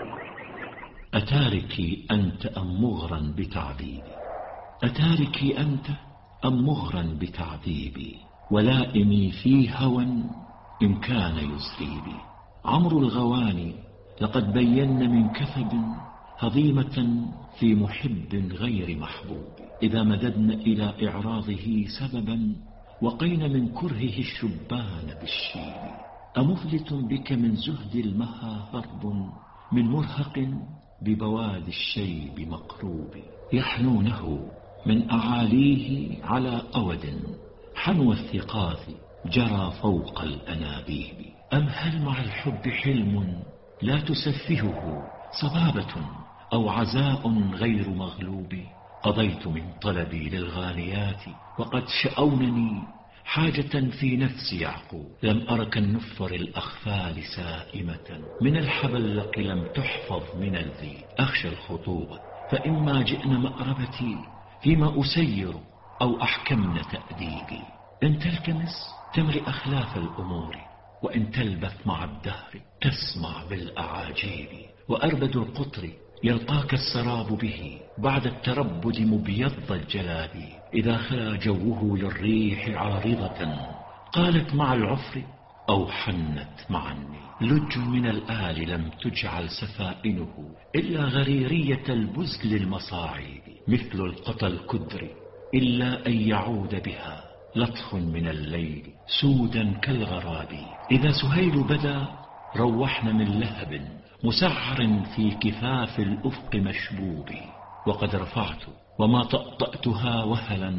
أتارك أنت أم مغرا بتعذيبي، أتارك أنت أم مغرا بتعذيبي ولائمي في هوى إن كان يسريبي. عمرو الغواني لقد بينا من كثب هضيمة في محب غير محبوب. إذا مددنا إلى إعراضه سببا وقين من كرهه الشبان بالشيب. أمفلت بك من زهد المها هرب من مرهق ببواد الشيب مقروب. يحنونه من أعاليه على أود حنو الثقاف جرى فوق الأنابيب. أم هل مع الحب حلم لا تسفهه صبابة أو عزاء غير مغلوب. قضيت من طلبي للغانيات وقد شأونني حاجة في نفس يعقوب. لم أرك النفر الأخفال سائمة من الحبلق لم تحفظ من الذي. أخشى الخطوبة فإما جئن مأربتي فيما أسير أو أحكمن تأديبي. إن تلتمس تمرئ أخلاف الأمور وإن تلبث مع الدهر تسمع بالأعاجيب. وأربد القطر يلقاك السراب به بعد التربد مبيض الجلاب. إذا خلا جوه للريح عارضة قالت مع العفر أو حنت معني. لج من الآل لم تجعل سفائنه إلا غريرية البزل المصاعيب. مثل القطى الكدر إلا أن يعود بها لطخ من الليل سودا كالغراب. إذا سهيل بدا روحنا من لهب مسعر في كفاف الأفق مشبوب. وقد رفعت وما طأطأتها وهلا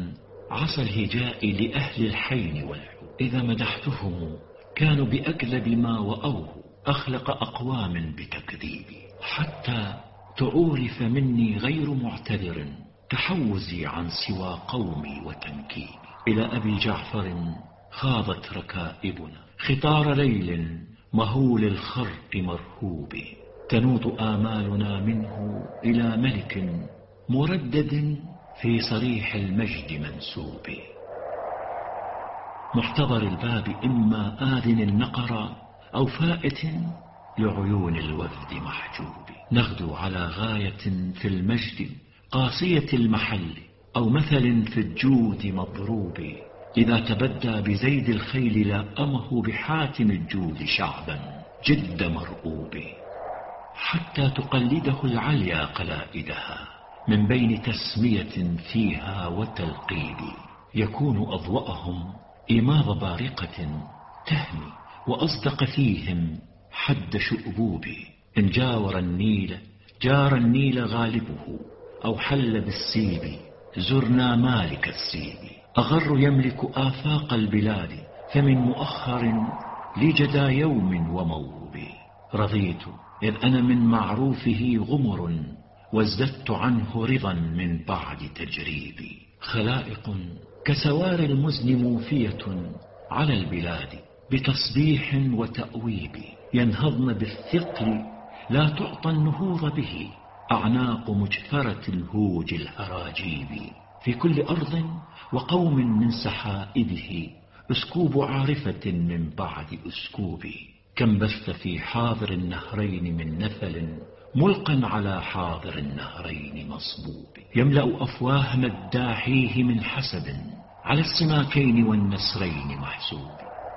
عصا الهجاء لأهل الحين والحو. إذا مدحتهم كانوا بأكذب ما وأوه، أخلق أقوام بتكذيبي، حتى تعورف مني غير معتذر تحوزي عن سوى قومي وتنكيبي. إلى أبي جعفر خاضت ركائبنا خطار ليل مهول الخرق مرهوب، تنوط آمالنا منه إلى ملك مردد في صريح المجد منسوب. محتضر الباب إما آذن النقر أو فائت لعيون الوفد محجوب. نغدو على غاية في المجد قاسية المحل أو مثل في الجود مضروب. إذا تبدى بزيد الخيل لاءمه بحاتم الجود شعبا جد مرؤوب، حتى تقلده العليا قلائدها من بين تسمية فيها وتلقيب. يكون أضوأهم إماض بارقة تهمي، وأصدق فيهم حد شؤبوب. إن جاور النيل جار النيل غالبه، أو حل بالسيب زرنا مالك السيب. أغر يملك آفاق البلاد، فمن مؤخر لجدا يوم وموب. رضيت إذ أنا من معروفه غمر، وازددت عنه رضا من بعد تجريبي. خلائق كسوار المزن موفية على البلاد بتصبيح وتأويب، ينهضن بالثقل لا تعطى النهوض به، أعناق مجفرة الهوج الهراجيب. في كل أرض وقوم من سحائبه أسكوب عارفة من بعد أسكوب. كم بث في حاضر النهرين من نفل، ملقا على حاضر النهرين مصبوب. يملأ أفواه مداحيه من حسب، على السماكين والنسرين محسوب.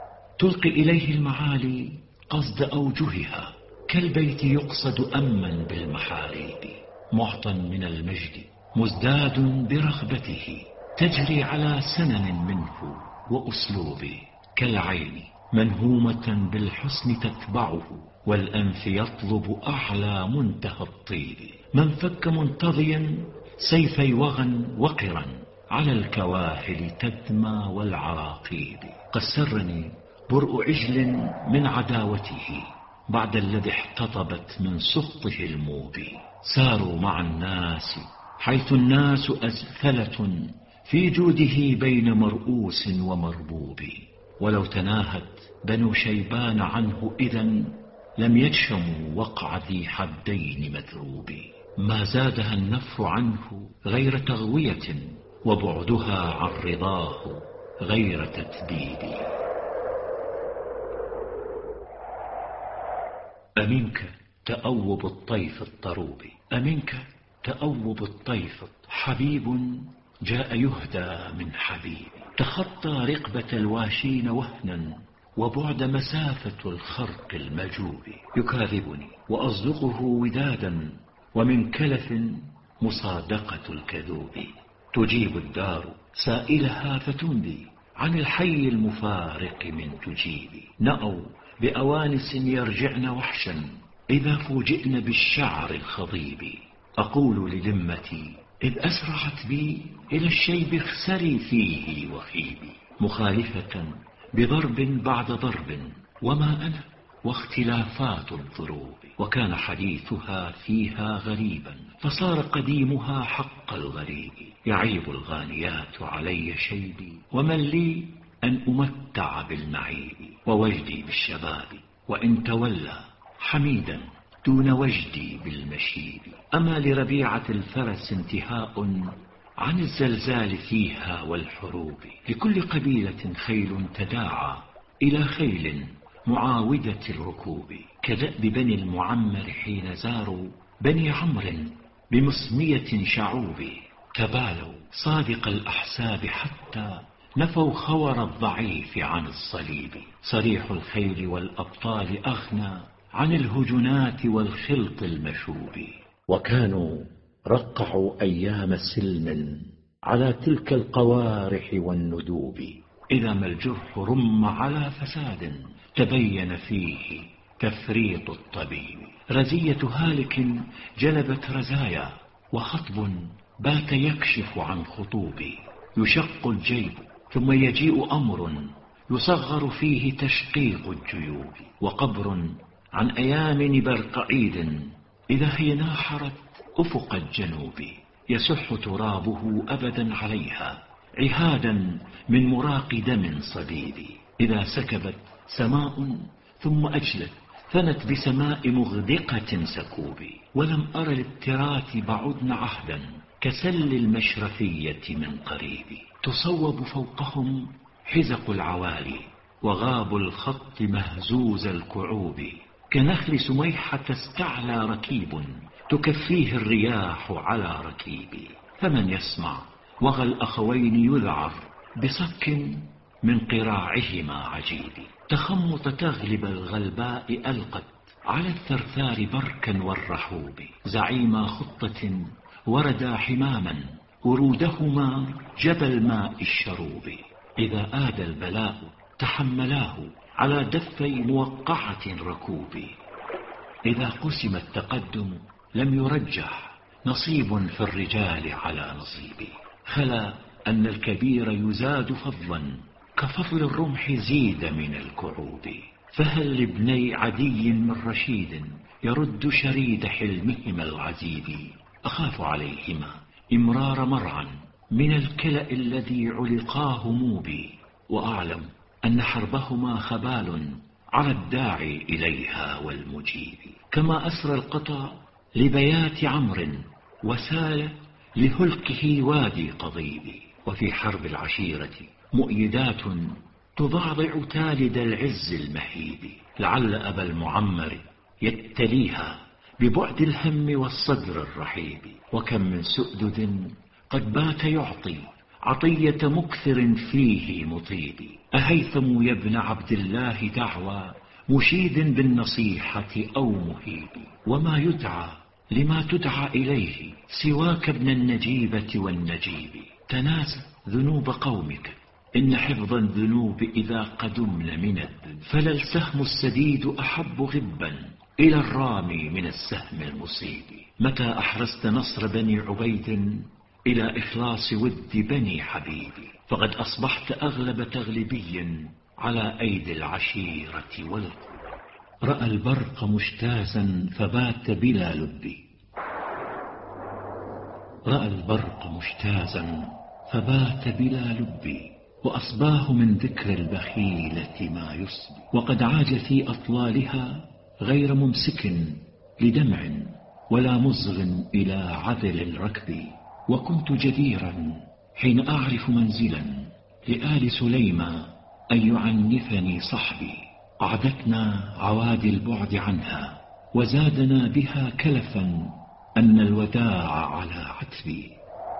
تلقي إليه المعالي قصد أوجهها، كالبيت يقصد أمن بالمحاريب. معطى من المجد مزداد برغبته، تجري على سنن منه وأسلوب. كالعين منهومة بالحسن تتبعه، والأنف يطلب أعلى منتهى الطيب. من فك منتضيا سيفي وغى وقرا، على الكواهل تدمى والعراقيب. قد سرني برء عجل من عداوته، بعد الذي احتطبت من سخطه الموب. ساروا مع الناس حيث الناس أزفلة، في جوده بين مرؤوس ومربوب. ولو تناهت بنو شيبان عنه إذن، لم يجشموا وقع ذي حدين مذروب. ما زادها النفر عنه غير تغوية، وبعدها عن رضاه غير تتبيب. أمنك تأوب الطيف الطروب، أمنك تأوب الطيف حبيب جاء يهدى من حبيب. تخطى رقبة الواشين وهنا، وبعد مسافة الخرق المجوب. يكاذبني وأصدقه ودادا، ومن كلف مصادقة الكذوب. تجيب الدار سائلها فتنبي، عن الحي المفارق من تجيبي. نأوا بأوانس يرجعن وحشا، إذا فوجئن بالشعر الخضيب. أقول لذمتي إذ أسرعت بي إلى الشيب اخسري فيه وخيبي. مخالفة بضرب بعد ضرب، وما أنا واختلافات الضروب. وكان حديثها فيها غريبا، فصار قديمها حق الغريب. يعيب الغانيات علي شيبي، ومن لي أن أمتع بالمعيب. ووجدي بالشباب وإن تولى حميدا، دون وجدي بالمشيب. أما لربيعة الفرس انتهاء عن الزلزال فيها والحروب. لكل قبيلة خيل تداعى إلى خيل معاودة الركوب. كدأب بني المعمر حين زاروا بني عمرو بمسمية شعوب. تبالوا صادق الأحساب حتى نفوا خور الضعيف عن الصليب. صريح الخيل والأبطال أغنى عن الهجنات والخلط المشوب. وكانوا رقعوا أيام سلم على تلك القوارح والندوب. إذا ما الجرح رم على فساد، تبين فيه تفريط الطبيب. رزية هالك جلبت رزايا، وخطب بات يكشف عن خطوب. يشق الجيب، ثم يجيء أمر يصغر فيه تشقيق الجيوب، وقبر عن أيامن برقعيد إذا هي ناحرت أفق الجنوب، يسح ترابه أبدا عليها عهادا من مراق دم صديد. إذا سكبت سماء ثم أجلت ثنت بسماء مغدقة سكوب، ولم أر للترات بعدن عهدا كسل المشرفية من قريب. تصوب فوقهم حزق العوالي، وغاب الخط مهزوز الكعوب، كنخل سميحة استعلى ركيب تكفيه الرياح على ركيب. فمن يسمع وغى الأخوين يذعر بصك من قراعهما عجيب. تخمط تغلب الغلباء ألقت على الثرثار بركا والرحوب، زعيما خطة وردا حماما ورودهما جبل ماء الشروب. إذا آد البلاء تحملاه على دفي موقعة ركوب، إذا قسم التقدم لم يرجح نصيب في الرجال على نصيب. خلا أن الكبير يزاد فضلا كفضل الرمح زيد من الكعوب. فهل لابني عدي من رشيد يرد شريد حلمهما العزيب؟ أخاف عليهما إمرار مرعا من الكلأ الذي علقاه موبي، وأعلم أن حربهما خبال على الداعي إليها والمجيب. كما أسرى القطا لبيات عمرو وسال لهلكه وادي قضيب. وفي حرب العشيرة مؤيدات تضعضع تالد العز المهيب، لعل أبا المعمر يتليها ببعد الهم والصدر الرحيب. وكم من سؤدد قد بات يعطي عطية مكثر فيه مطيب. أهيثم يا ابن عبد الله دعوى مشيد بالنصيحة أو مهيب، وما يدعى لما تدعى إليه سواك ابن النجيبة والنجيب. تناسى ذنوب قومك إن حفظ الذنوب إذا قدمن من الذنب، فلا السهم السديد أحب غبا إلى الرامي من السهم المصيب. متى أحرزت نصر بني عبيد إلى إخلاص ود بني حبيب، فقد أصبحت أغلب تغلبي على أيدي العشيرة والقرى. رأى البرق مجتازا فبات بلا لب، رأى البرق مجتازا فبات بلا لب، وأصباه من ذكر البخيلة ما يصب. وقد عاج في أطلالها غير ممسك لدمع ولا مصغ إلى عذل الركب. وكنت جديرا حين أعرف منزلا لآل سليمى أن يعنفني صحبي. أعدتنا عوادي البعد عنها وزادنا بها كلفا أن الوداع على عتبي.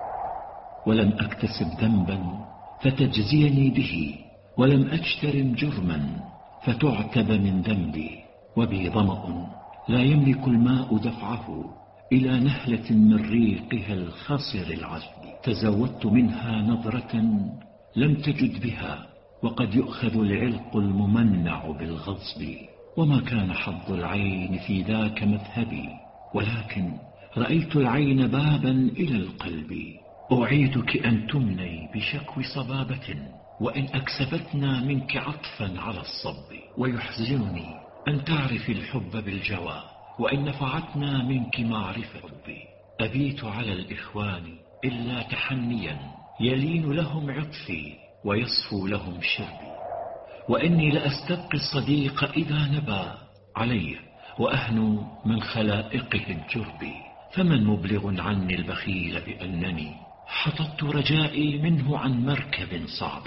ولم أكتسب ذنبا فتجزيني به، ولم أجترم جرما فتعتب من ذنبي. وبي ظمأ لا يملك الماء دفعه إلى نهلة من ريقها الخصر العذب. تزودت منها نظرة لم تجد بها، وقد يؤخذ العلق الممنع بالغصب. وما كان حظ العين في ذاك مذهبي، ولكن رأيت العين بابا إلى القلب. أعيدك أن تمني بشكو صبابة، وإن أكسبتنا منك عطفا على الصب. ويحزنني أن تعرف الحب بالجوى، وإن نفعتنا منك معرفة حبي. أبيت على الإخوان إلا تحنيا يلين لهم عطفي ويصفو لهم شربي. وإني لأستبقي الصديق إذا نبى علي، وأهنو من خلائقه الجرب. فمن مبلغ عني البخيل بأنني حطت رجائي منه عن مركب صعب.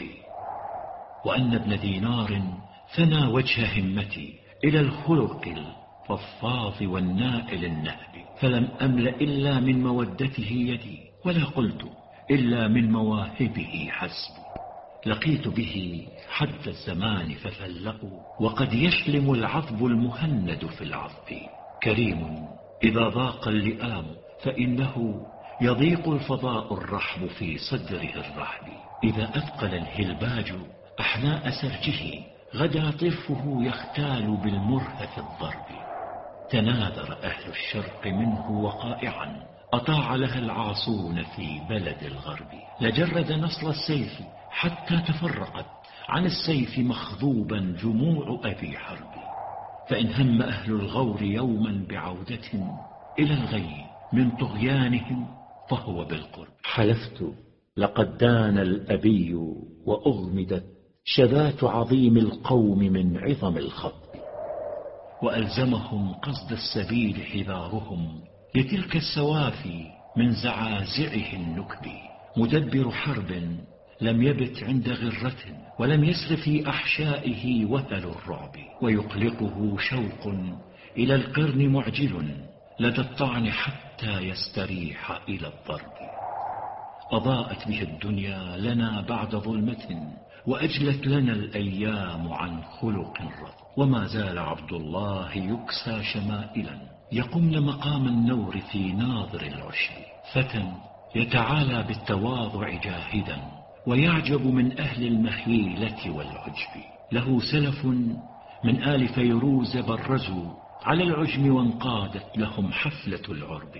وأن ابن دينار ثنى وجه همتي إلى الخلق الفظاظ والنائل النهب. فلم أملأ إلا من مودته يدي، ولا قلت إلا من مواهبه حسب. لقيت به حد الزمان ففلقوا، وقد يشلم العظب المهند في العظب. كريم إذا ضاق اللئام فإنه يضيق الفضاء الرحب في صدره الرحب. إذا أثقل الهلباج أحناء سرجه غدا طرفه يختال بالمرهف الضرب. تناذر أهل الشرق منه وقائعا أطاع لها العاصون في بلد الغرب. لجرد نصل السيف حتى تفرقت عن السيف مخضوبا جموع أبي حرب. فإن هم أهل الغور يوما بعودة إلى الغي من طغيانهم فهو بالقرب. حلفت لقد دان الأبي وأغمدت شذات عظيم القوم من عظم الخط. وألزمهم قصد السبيل حذارهم لتلك السوافي من زعازعه النكب. مدبر حرب لم يبت عند غرة ولم يسر في أحشائه وثل الرعب. ويقلقه شوق إلى القرن معجل لدى الطعن حتى يستريح إلى الضرب. أضاءت به الدنيا لنا بعد ظلمة وأجلت لنا الأيام عن خلق رض. وما زال عبد الله يكسى شمائلا يقمن مقام النور في ناظر العشب. فتى يتعالى بالتواضع جاهدا ويعجب من أهل المخيلة والعجب. له سلف من آل فيروز برزوا على العجم وانقادت لهم حفلة العرب.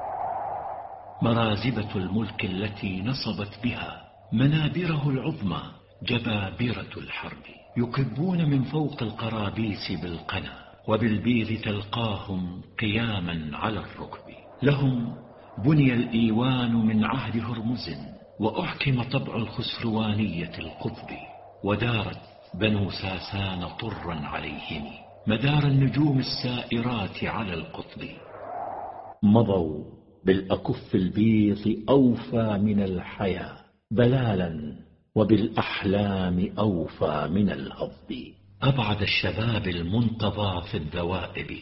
مرازبة الملك التي نصبت بها منابره العظمى جبابرة الحرب. يكبون من فوق القرابيس بالقنا وبالبيض تلقاهم قياما على الركب. لهم بني الإيوان من عهد هرمز وأحكم طبع الخسروانية القطب. ودارت بنو ساسان طرا عليهم مدار النجوم السائرات على القطب. مضوا بالأكف البيض أوفى من الحياة بلالا وبالأحلام أوفى من الهضب. أبعد الشباب المنتظى في الذوائب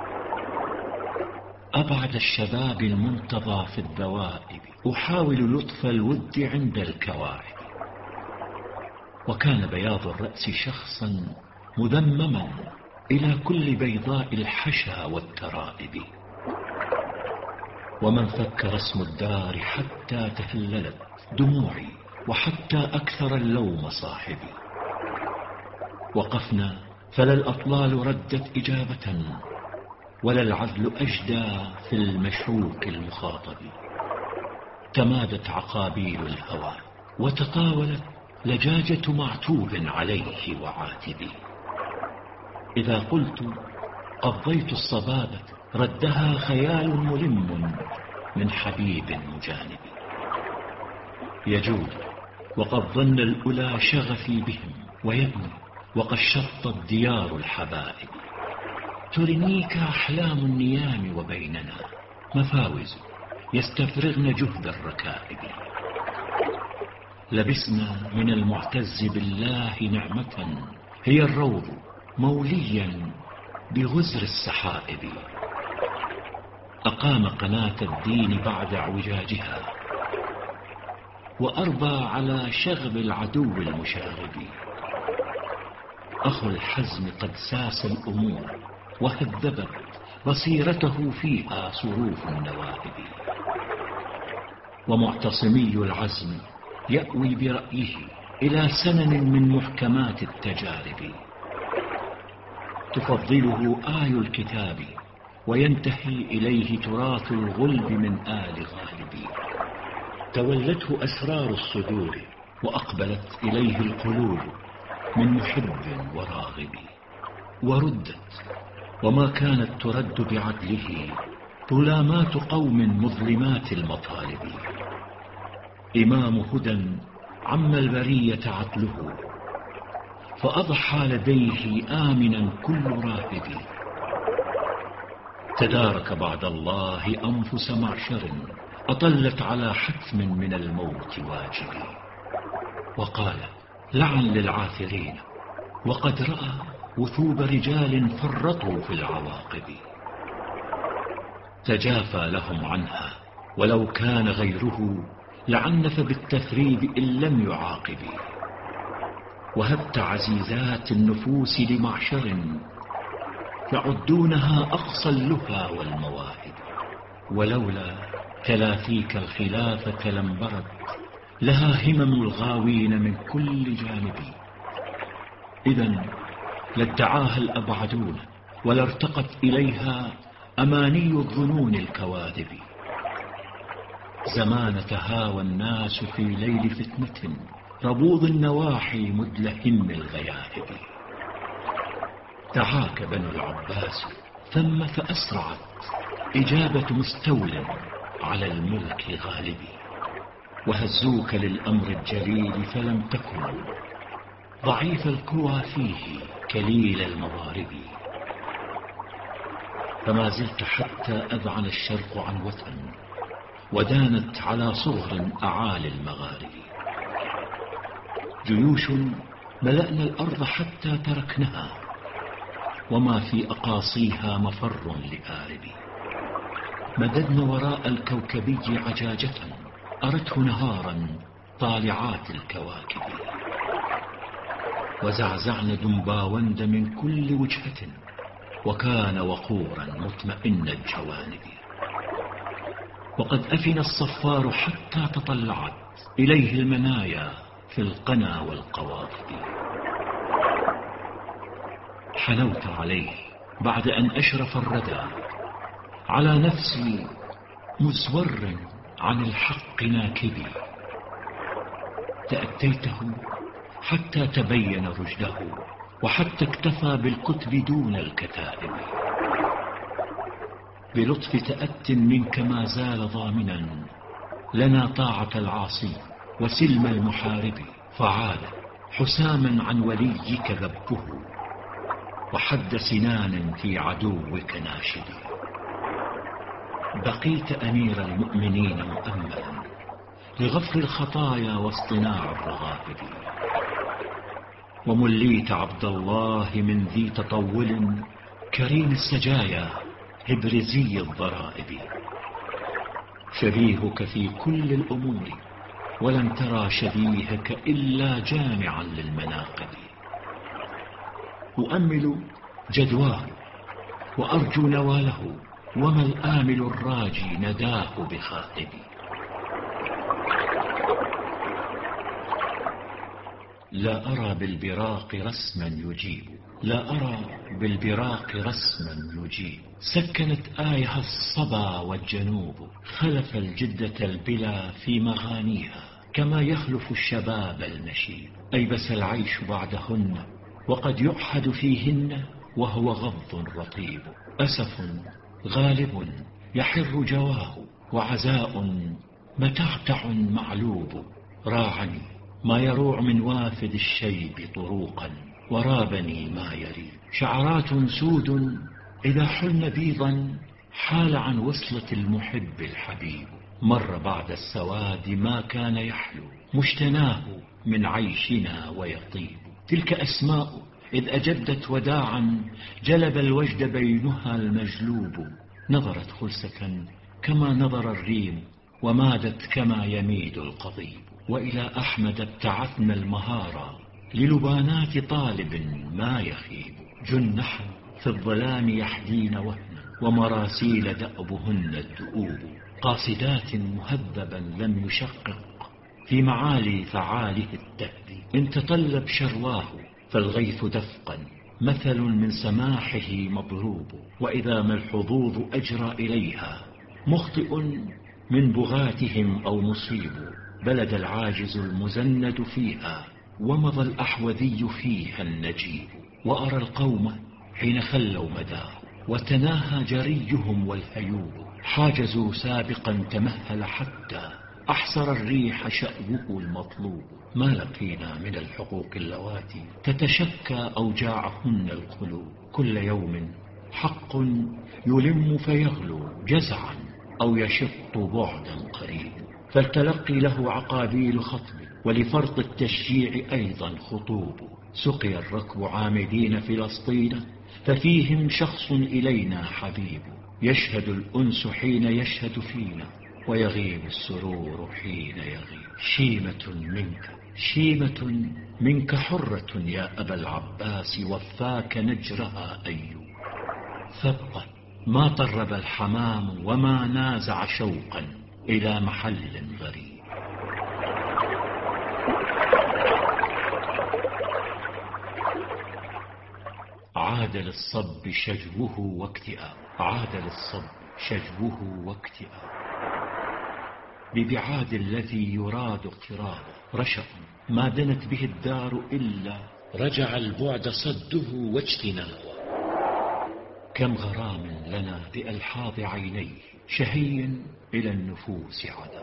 أبعد الشباب المنتظى في الذوائب أحاول لطف الود عند الكواعب. وكان بياض الرأس شخصا مذمما إلى كل بيضاء الحشا والترائب. ومن فكر اسم الدار حتى تهللت دموعي وحتى أكثر اللوم صاحبي. وقفنا فلا الأطلال ردت إجابة ولا العدل أجدى في المشوك المخاطب. تمادت عقابيل الهوى وتطاولت لجاجة معتوب عليه وعاتب. إذا قلت قضيت الصبابة ردها خيال ملم من حبيب مجانب. يجود وقد ظن الأولى شغفي بهم ويبني وقد شطت ديار الحبائب. ترنيك أحلام النيام وبيننا مفاوز يستفرغن جهد الركائب. لبسنا من المعتز بالله نعمة هي الروض موليا بغزر السحائب. أقام قناة الدين بعد اعوجاجها وأربى على شغب العدو المشاغب. أخو الحزم قد ساس الأمور وهذبت بصيرته فيها صروف النوائب. ومعتصمي العزم يأوي برأيه إلى سنن من محكمات التجارب. تفضله آي الكتاب وينتهي إليه تراث الغلب من آل غالب. تولته أسرار الصدور وأقبلت إليه القلوب من محب وراغب. وردت وما كانت ترد بعدله ظلامات قوم مظلمات المطالب. إمام هدى عم البرية عقله فأضحى لديه آمنا كل راهب. تدارك بعد الله أنفس معشر أطلت على حتم من الموت واجب. وقال لعن للعاثرين وقد رأى وثوب رجال فرطوا في العواقب. تجافى لهم عنها ولو كان غيره لعنف بالتثريب إن لم يعاقب. وهبت عزيزات النفوس لمعشر يعدونها أقصى اللهى والمواهب. ولولا تلاثيك الخلافة لانبرت لها همم الغاوين من كل جانب. إذن لادعاها الأبعدون ولارتقت إليها أماني الظنون الكواذب. زمان تهاوى الناس في ليل فتنة ربوض النواحي مدلهم الغياهب. دعاك بنو العباس ثم فأسرعت إجابة مستول على الملك غالب. وهزوك للأمر الجليل فلم تكن ضعيف القوى فيه كليل المضارب. فما زلت حتى أذعن الشرق عن وطن ودانت على صغر أعالي المغارب. جيوش ملأنا الأرض حتى تركنها وما في أقاصيها مفر لآرب. مددنا وراء الكوكبي عجاجة أرته نهارا طالعات الكواكب. وزعزعن دنباوند من كل وجهة وكان وقورا مطمئن الجوانب. وقد أفن الصفار حتى تطلعت إليه المنايا في القنا والقواطب. حنوت عليه بعد أن أشرف الردى على نفسي مزور عن الحق ناكبي. تأتيته حتى تبين رشده وحتى اكتفى بالكتب دون الكتائب. بلطف تأت منك ما زال ضامنا لنا طاعة العاصي وسلم المحارب. فعاد حساما عن وليك ذبه وحد سنان في عدوك ناشد. بقيت أمير المؤمنين مؤملا لغفر الخطايا واصطناع الرغائب. ومليت عبد الله من ذي تطول كريم السجايا هبرزي الضرائب. شبيهك في كل الأمور ولم ترى شبيهك إلا جامعا للمناقب. أؤمل جدواه وأرجو نواله وما الآمل الراجي نداه بخائب. لا أرى بالبراق رسما يجيب، لا أرى بالبراق رسما يجيب. سكنت آيها الصبا والجنوب، خلف الجدة البلا في مغانيها كما يخلف الشباب النشيب. أيبس العيش بعدهن وقد يعحد فيهن وهو غض رطيب. أسف غالب يحر جواه وعزاء متعتع معلوب. راعني ما يروع من وافد الشيب طروقا ورابني ما يريب. شعرات سود إذا حلن بيضا حال عن وصلة المحب الحبيب. مر بعد السواد ما كان يحلو مجتناه من عيشنا ويطيب. تلك أسماء إذ أجدت وداعا جلب الوجد بينها المجلوب. نظرت خلسة كما نظر الريم ومادت كما يميد القضيب. وإلى أحمد ابتعثنا المهارة للبانات طالب ما يخيب. جنحا في الظلام يحدين وهنا ومراسيل دأبهن الدؤوب. قاصدات مهذبا لم يشقق في معالي فعاله التهدي. إن تطلب شرواه فالغيث دفقا مثل من سماحه مضروب. وإذا ما الحظوظ أجرى إليها مخطئ من بغاتهم أو مصيب. بلد العاجز المزند فيها ومضى الأحوذي فيها النجيب. وأرى القوم حين خلوا مداه وتناهى جريهم والهيوب. حاجزوا سابقا تمهل حتى أحسر الريح شأوه المطلوب. ما لقينا من الحقوق اللواتي تتشكى أوجاعهن القلوب. كل يوم حق يلم فيغلو جزعا أو يشط بعدا قريب. فالتلقي له عقابيل خطب ولفرط التشجيع أيضا خطوب. سقي الركب عامدين فلسطين ففيهم شخص إلينا حبيب. يشهد الأنس حين يشهد فينا ويغيب السرور حين يغيب. شيمة منك حرة يا أبا العباس وفاك نجرها أيوب. فابقى ما طرب الحمام وما نازع شوقا إلى محل غريب. عاد للصب شجوه واكتئاب. عاد للصب شجوه واكتئاب. ببعاد الذي يراد اقترابه. رشق ما دنت به الدار إلا رجع البعد صده واجتنابه. كم غرام لنا بألحاظ عينيه شهي إلى النفوس عدا،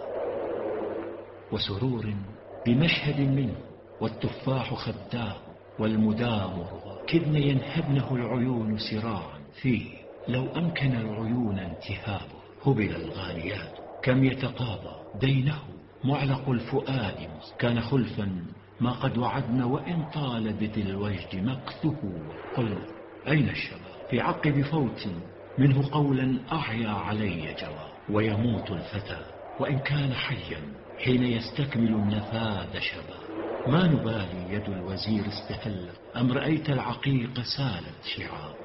وسرور بمشهد منه والتفاح خداه والمدام رضا. كدن ينهبنه العيون سراعا فيه لو أمكن العيون انتهابه. هبل الغاليات كم يتقاضى دينه معلق الفؤاد كان خلفا ما قد وعدنا وإن طال بذي الوجد مقته. قلنا أين الشباب في عقب فوت منه قولا أعيا علي جواب. ويموت الفتى وإن كان حيا حين يستكمل النفاذ شباب. ما نبالي يد الوزير استهلت أم رأيت العقيق سالت شعاب.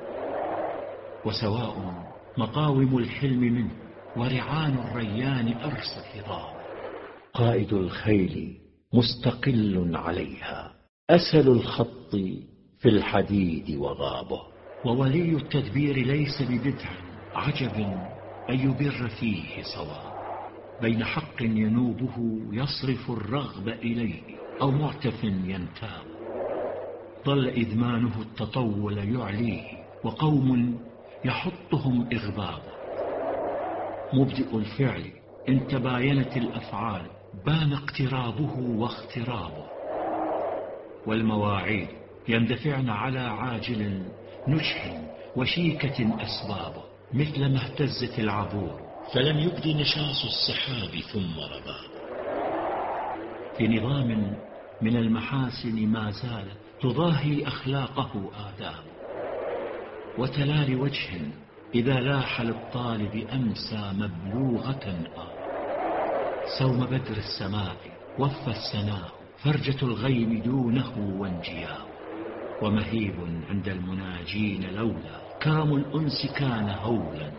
وسواء مقاوم الحلم منه ورعان الريان أرست هضاب. قائد الخيل مستقل عليها أسل الخط في الحديد وغابه. وولي التدبير ليس ببدع عجب أن يبر فيه صواب. بين حق ينوبه يصرف الرغب إليه أو معتف ينتاب. ظل إذمانه التطول يعليه وقوم يحطهم إغبابا. مبدئ الفعل إن تباينت الأفعال بان اقترابه واخترابه. والمواعيد يندفعن على عاجل نجح وشيكة أسبابه. مثل ما اهتزت العبور فلم يبد نشاص السحاب ثم رباب. في نظام من المحاسن ما زالت تضاهي أخلاقه آداب. وتلال وجه إذا لاح للطالب أمسى مبلوغة سوم بدر السماء وفى السناء فرجة الغيم دونه وانجياه. ومهيب عند المناجين لولا كرم الأنس كان هولا.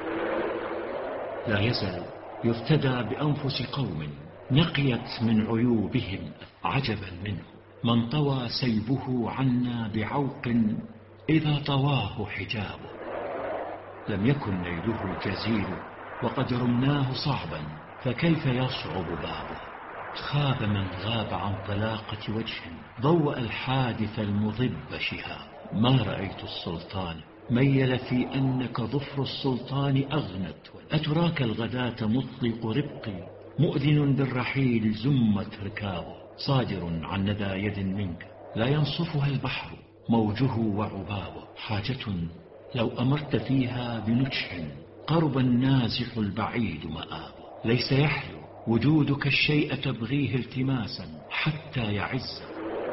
لا يزل يفتدى بأنفس قوم نقيت من عيوبهم عجبا منه. من طوى سيبه عنا بعوق إذا طواه حجابه. لم يكن نيله الجزيل وقد رمناه صعبا فكيف يصعب بابه. خاب من غاب عن طلاقة وجه ضوأ الحادث المضب شهاب. ما رأيت السلطان ميل في أنك ظفر السلطان أغنت. أتراك الغداة مطلق ربقي مؤذن بالرحيل زمت ركابه. صادر عن ندى يد منك لا ينصفها البحر موجه وعبابه. حاجة لو أمرت فيها بنجح قرب النازح البعيد مآبه. ليس يحلو وجودك الشيء تبغيه التماسا حتى يعز.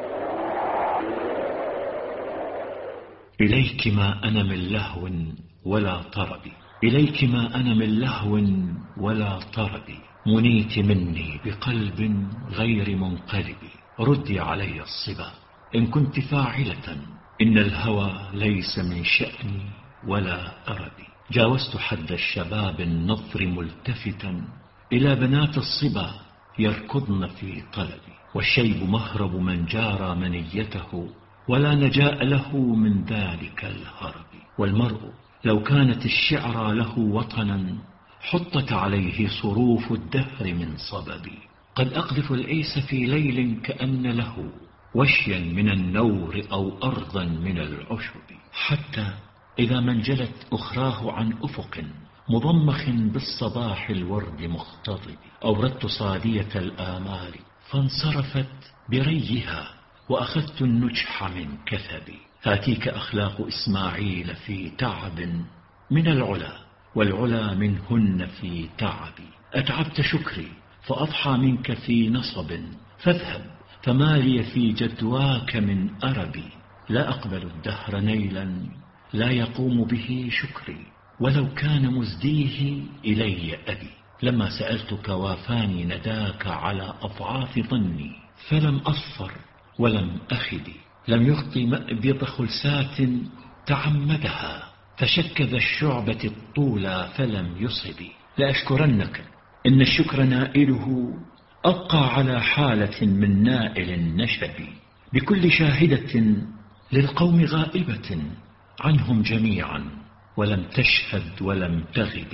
إليك ما أنا من لهو ولا طرب. إليك ما أنا من لهو ولا طرب. منيت مني بقلب غير منقلب. ردي علي الصبا إن كنت فاعلة. إن الهوى ليس من شأني ولا أربي. جاوزت حد الشباب النظر ملتفتا إلى بنات الصبا يركضن في طلبي. والشيب مهرب من جارى منيته ولا نجاء له من ذلك الهرب. والمرء لو كانت الشعرى له وطنا حطت عليه صروف الدهر من صببي. قد أقذف الأيس في ليل كأن له وشيا من النور أو أرضا من العشب. حتى إذا منجلت أخراه عن أفق مضمخ بالصباح الورد مختضب. أوردت صادية الآمال فانصرفت بريها وأخذت النجح من كثبي. هاتيك أخلاق إسماعيل في تعب من العلا والعلا منهن في تعبي. أتعبت شكري فأضحى منك في نصب فاذهب فما لي في جدواك من أربي. لا أقبل الدهر نيلا لا يقوم به شكري ولو كان مزديه إلي أبي. لما سألتك وافاني نداك على أضعاف ظني فلم أصفر ولم أخدي. لم يخطي مأبض خلسات تعمدها فشكذ الشعبة الطولى فلم يصبي. لأشكرنك إن الشكر نائله أبقى على حالة من نائل النشب. بكل شاهدة للقوم غائبة عنهم جميعا ولم تشهد ولم تغب.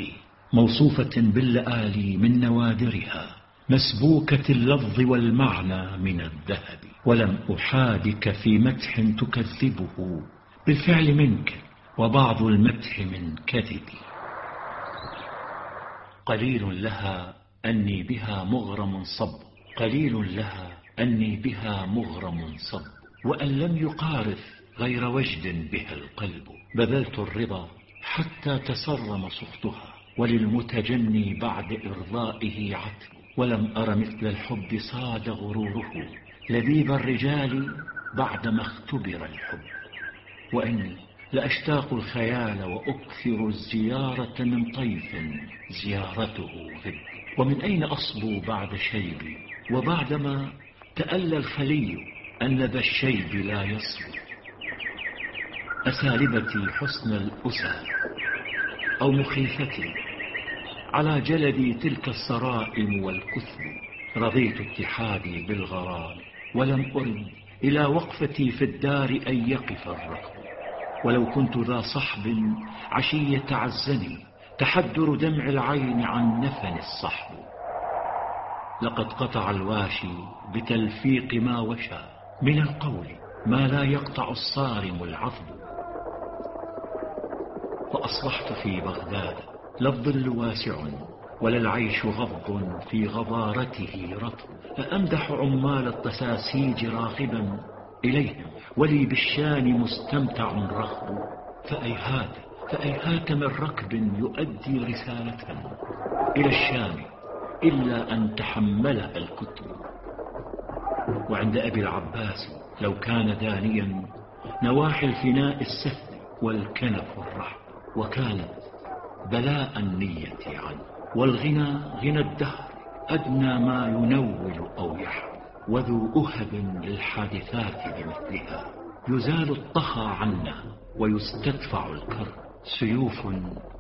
موصوفة باللآلي من نوادرها، مسبوكة اللفظ والمعنى من الذهب. ولم أحادك في مدح تكذبه بالفعل منك، وبعض المدح من كذبي. قليل لها أني بها مغرم صب، قليل لها أني بها مغرم صب، وأن لم يقارف غير وجد بها القلب. بذلت الرضا حتى تسرم سخطها، وللمتجني بعد إرضائه عتب. ولم أر مثل الحب صاد غروره، لبيب الرجال بعدما اختبر الحب. وإني لأشتاق الخيال وأكثر الزيارة من طيف زيارته غب. ومن أين أصبو بعد شيبي، وبعدما تألى الخلي أن ذا الشيب لا يصبو. أسالبتي حسن الأسى أو مخيفتي، على جلدي تلك الصرائم والكثب. رضيت اتحادي بالغرام، ولم أرد إلى وقفتي في الدار أن يقف الركب. ولو كنت ذا صحب عشية عزني، تحدر دمع العين عن نفن الصحب. لقد قطع الواشي بتلفيق ما وشى، من القول ما لا يقطع الصارم العظم. فأصبحت في بغداد لا الظل واسع، ولا العيش غض في غبارته رطب. فأمدح عمال التساسيج راغبا إليهم، ولي بالشان مستمتع رخب. فأيهات من ركب يؤدي رسالة إلى الشام إلا أن تحملها الكتب. وعند أبي العباس لو كان دانيا، نواحي الفناء السهل والكنف الرحب. وكانت بلاء النية عنه، والغنى غنى الدهر أدنى ما ينول أو يحب. وذو أهب للحادثات بمثلها، يزال الطخى عنا ويستدفع الكر. سيوف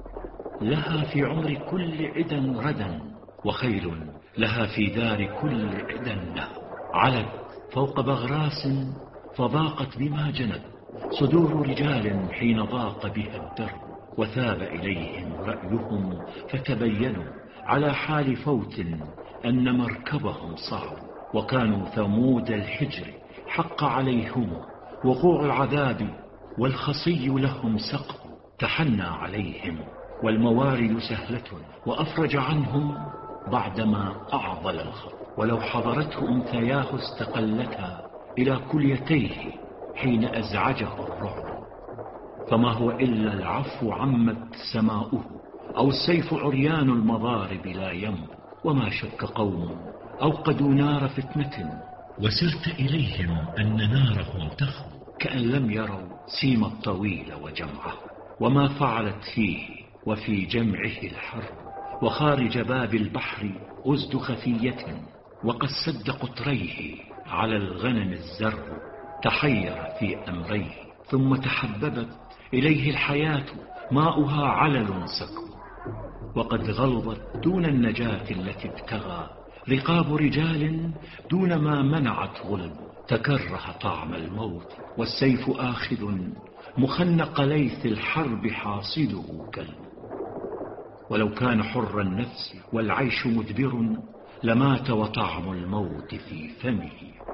لها في عمر كل عدا ردا، وخيل لها في دار كل عدا له. علت فوق بغراس فضاقت بما جند، صدور رجال حين ضاق بها الدرب. وثاب إليهم رأيهم فتبينوا على حال فوت أن مركبهم صعب. وكانوا ثمود الحجر حق عليهم وقوع العذاب، والخصي لهم سقف. تحنى عليهم والموارد سهلة، وأفرج عنهم بعدما أعضل الخط. ولو حضرته أنثياه استقلتا إلى كليتيه حين أزعجه الرعب. فما هو إلا العفو عمت سماؤه، أو السيف عريان المضارب لا ينب. وما شك قوم أوقدوا نار فتنة، وسرت إليهم أن نارهم تخبو، كأن لم يروا سيم الطويل وجمعه. وما فعلت فيه وفي جمعه الحرب، وخارج باب البحر أزد خفية. وقد سد قطريه على الغنم الزر، تحير في أمريه ثم تحببت إليه الحياة، ماؤها علل سكب. وقد غلظت دون النجاة التي ابتغى، رقاب رجال دون ما منعت غلب. تكره طعم الموت والسيف آخذ، مخنق ليث الحرب حاصده كلب. ولو كان حر النفس والعيش مدبر، لمات وطعم الموت في فمه.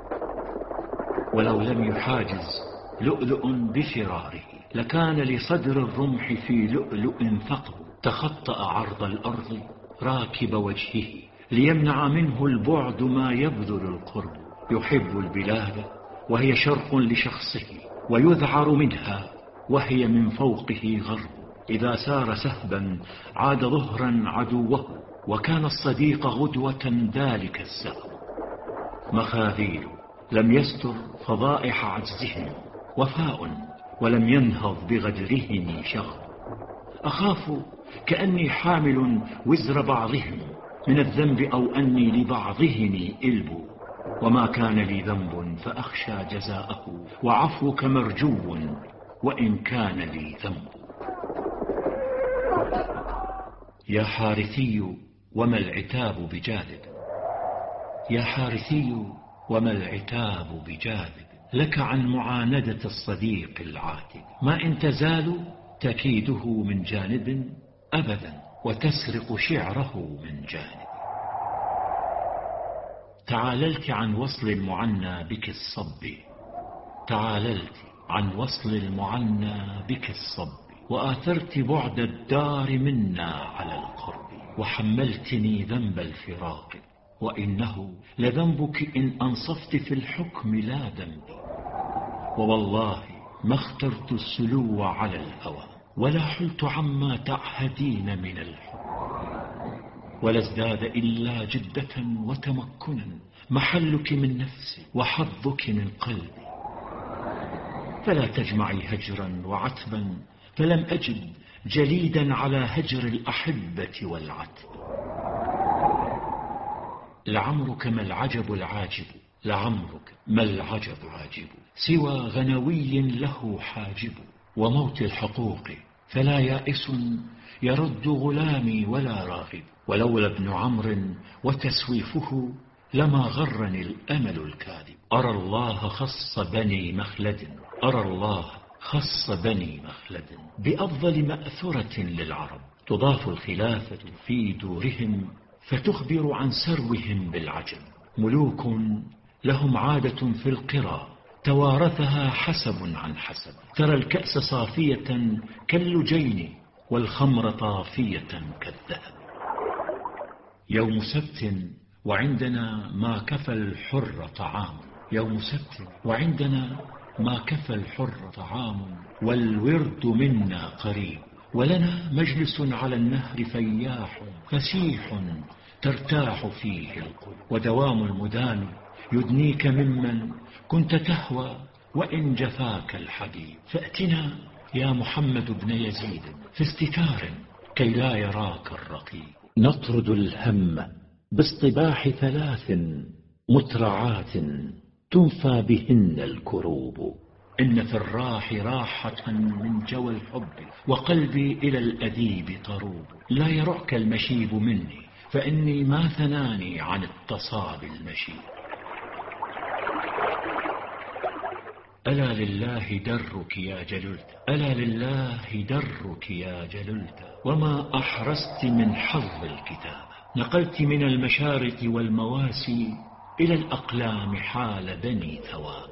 ولو لم يحاجز لؤلؤ بفراره، لكان لصدر الرمح في لؤلؤ ثقب. تخطأ عرض الأرض راكب وجهه، ليمنع منه البعد ما يبذل القرب. يحب البلاد وهي شرق لشخصه، ويذعر منها وهي من فوقه غرب. إذا سار سهبا عاد ظهرا عدوه، وكان الصديق غدوة ذلك السهب. مخاذيل لم يستر فضائح عجزهم، وفاء ولم ينهض بغدرهم شغب. أخاف كأني حامل وزر بعضهم من الذنب، أو أني لبعضهم إلب. وما كان لي ذنب فأخشى جزاءه، وعفوك مرجو وإن كان لي ذنب. يا حارثي وما العتاب بجاذب، يا حارثي وما العتاب بجاذب. لك عن معاندة الصديق العاتب، ما إن تزال تكيده من جانب أبدا. وتسرق شعره من جانب. تعاللت عن وصل المعنى بك الصب، تعاللت عن وصل المعنى بك الصب، وآثرت بعد الدار منا على القرب، وحملتني ذنب الفراق، وإنه لذنبك إن أنصفت في الحكم لا ذنبي. ووالله ما اخترت السلو على الهوى، ولا حلت عما تعهدين من الحب، ولا ازداد إلا جدة وتمكنا محلك من نفسي وحظك من قلبي. فلا تجمعي هجرا وعتبا، فلم أجد جليدا على هجر الأحبة والعتب. لعمرك ما العجب العاجب، لعمرك ما العجب عاجب، سوى غنوي له حاجب، وموت الحقوق فلا يائس يرد غلامي ولا راغب. ولولا ابن عمرو وتسويفه لما غرني الأمل الكاذب. أرى الله خص بني مخلد، أرى الله خص بني مخلد بأفضل مأثرة للعرب، تضاف الخلافة في دورهم فتخبر عن سروهم بالعجم. ملوك لهم عادة في القرى توارثها حسب عن حسب، ترى الكأس صافية كاللجين والخمر طافية كالذهب. يوم سبت وعندنا ما كفى الحر طعام، يوم سبت وعندنا ما كفى الحر طعام، والورد منا قريب، ولنا مجلس على النهر فياح فسيح ترتاح فيه القلوب. ودوام المدام يدنيك ممن كنت تهوى وإن جفاك الحبيب. فأتنا يا محمد بن يزيد في استتار كي لا يراك الرقيب. نطرد الهم باصطباح ثلاث مترعات تنفى بهن الكروب. إن في الراح راحة من جوى الحب، وقلبي إلى الأديب طروب. لا يرعك المشيب مني، فإني ما ثناني عن التصاب المشيب. ألا لله درك يا جللت، ألا لله درك يا جللت، وما أحرزت من حظ الكتابة. نقلت من المشارق والمواسي إلى الأقلام حال بني ثواب.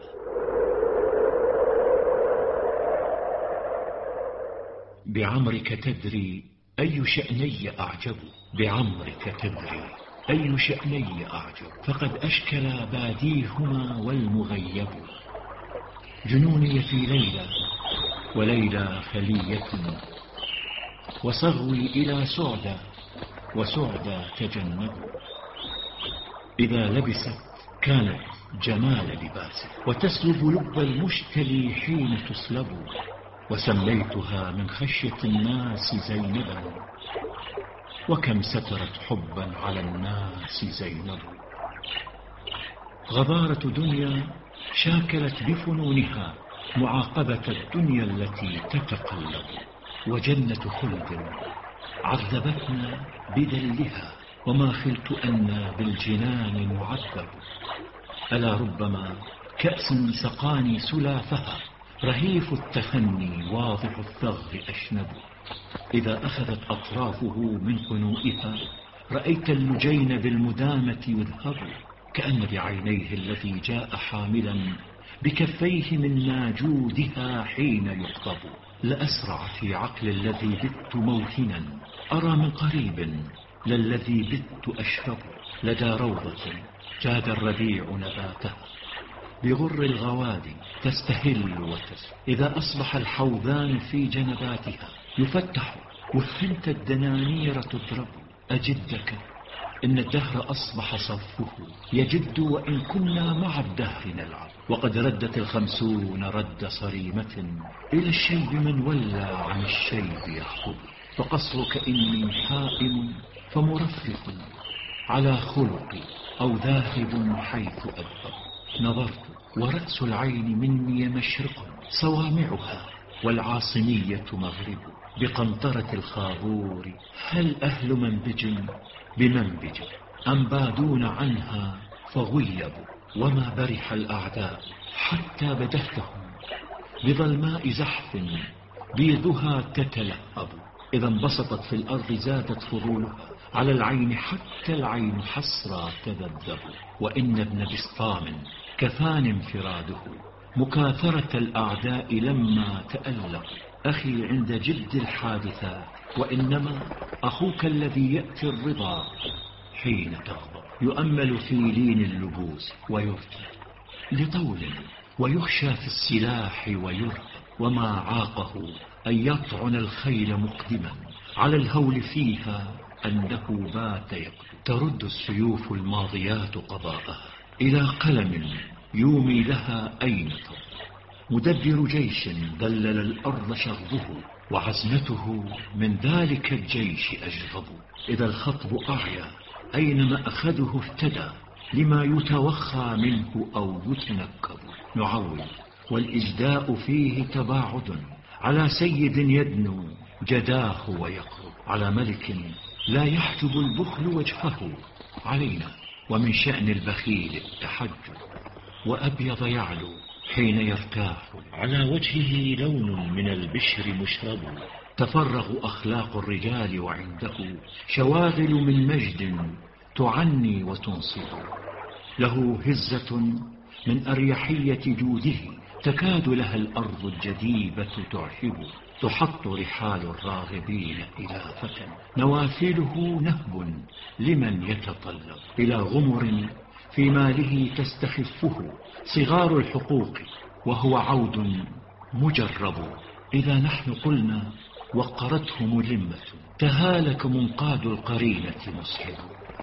بعمرك تدري أي شأني أعجب، بعمرك تدري أي شأني أعجب، فقد أشكل باديهما والمغيب. جنوني في ليلى وليلى خلية، وصغوي إلى سعدى وسعدى تجنب. إذا لبست كانت جمال لباسه، وتسلب لب المشتلي حين تسلب. وسميتها من خشية الناس زينبا، وكم سترت حبا على الناس زينب. غبارة دنيا شاكلت بفنونها معاقبة الدنيا التي تتقلب، وجنة خلد عذبتنا بذلها، وما خلت أن بالجنان نعذب. ألا ربما كأس سقاني سلافها، رهيف التخني واضح الثغر أشنب. إذا أخذت أطرافه من قنوئها رأيت اللجين بالمدامة يذهب، كأن بعينيه الذي جاء حاملا بكفيه من ناجودها حين يخطب. لأسرع في عقل الذي بت موهنا، أرى من قريب للذي بت أشرب. لدى روضة جاد الربيع نباتها، بغر الغوادي تستهل وتسر. إذا أصبح الحوذان في جنباتها يفتح، وفنت الدنانير تضرب. أجدك إن الدهر أصبح صفه يجد، وإن كنا مع الدهر نلعب. وقد ردت 50 رد صريمة إلى الشيب من ولى عن الشيب يخطب. فقصرك إني حائم فمرفق على خلقي، أو ذاهب حيث أذهب. نظرت ورأس العين مني مشرق، صوامعها والعاصمية مغرب. بقنطرة الخابور هل أهل منبج بمنبج، أم بادون عنها فغيبوا. وما برح الأعداء حتى بدهتهم بظلماء زحف، بيضها تتلهب. إذا انبسطت في الأرض زادت فضولها على العين حتى العين حسرى تذبذب. وإن ابن بسطام كفان انفراده مكاثرة الأعداء لما تألق. أخي عند جد الحادثة وإنما أخوك الذي يأتي الرضا حين تغضب. يؤمل في لين اللبوس ويرجى لطول ويخشى في السلاح ويرهب. وما عاقه أن يطعن الخيل مقدما على الهول فيها أنه بات يقتل. ترد السيوف الماضيات قضاءها إلى قلم يومي لها أين ترد. مدبر جيش دلل الأرض شغبه وعزمته من ذلك الجيش أجغب. إذا الخطب أعيا أينما أخذه اهتدى لما يتوخى منه أو يتنكب. نعول والإجداء فيه تباعد على سيد يدنو جداه ويقرب. على ملك لا يحجب البخل وجهه علينا. ومن شأن البخيل التحجب وأبيض يعلو حين يرتاح. على وجهه لون من البشر مشرب. تفرغ أخلاق الرجال وعنده شواغل من مجد تعني وتنصب. له هزة من أريحية جوده تكاد لها الأرض الجديبة تعحب. تحط رحال الراغبين إلى فتى نوافله نهب لمن يتطلب. إلى غمر في ماله تستخفه صغار الحقوق وهو عود مجرب. إذا نحن قلنا وقرته ملمة تهالك منقاد القرينة مسحب.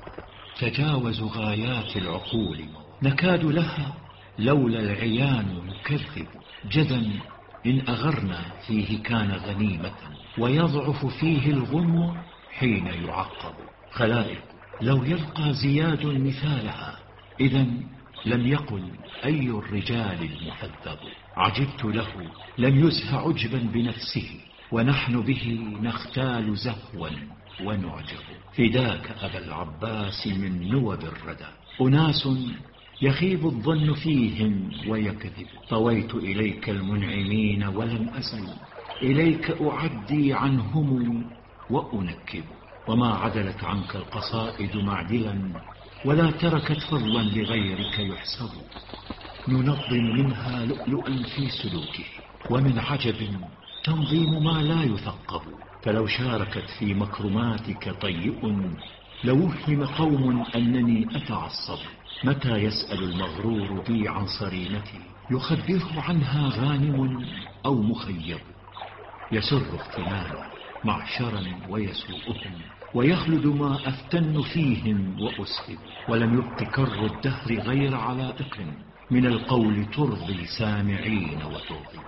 تجاوز غايات العقول نكاد لها لولا العيان يكذب. جدا إن أغرنا فيه كان غنيمة ويضعف فيه الغم حين يعقب. خلائق لو يلقى زياد مثالها إذن لم يقل أي الرجال المهذب. عجبت له لم يزه عجبا بنفسه ونحن به نختال زهوا ونعجب. فداك أبا العباس من نوب الردى أناس يخيب الظن فيهم ويكذب. طويت إليك المنعمين ولم أزل إليك أعدي عنهم وأنكب. وما عدلت عنك القصائد معدلا ولا تركت فضلا لغيرك يحسب. ننظم منها لؤلؤا في سلوكه ومن عجب تنظيم ما لا يثقب. فلو شاركت في مكرماتك طيء لوهم قوم أنني أتعصب. متى يسأل المغرور بي عن صريمتي يخبره عنها غانم أو مخيب. يسر اغتنام معشرا ويسوءهم ويخلد ما أفتن فيهم وأسهب. ولم يبق كر الدهر غير علائق من القول ترضي سامعين وترضي.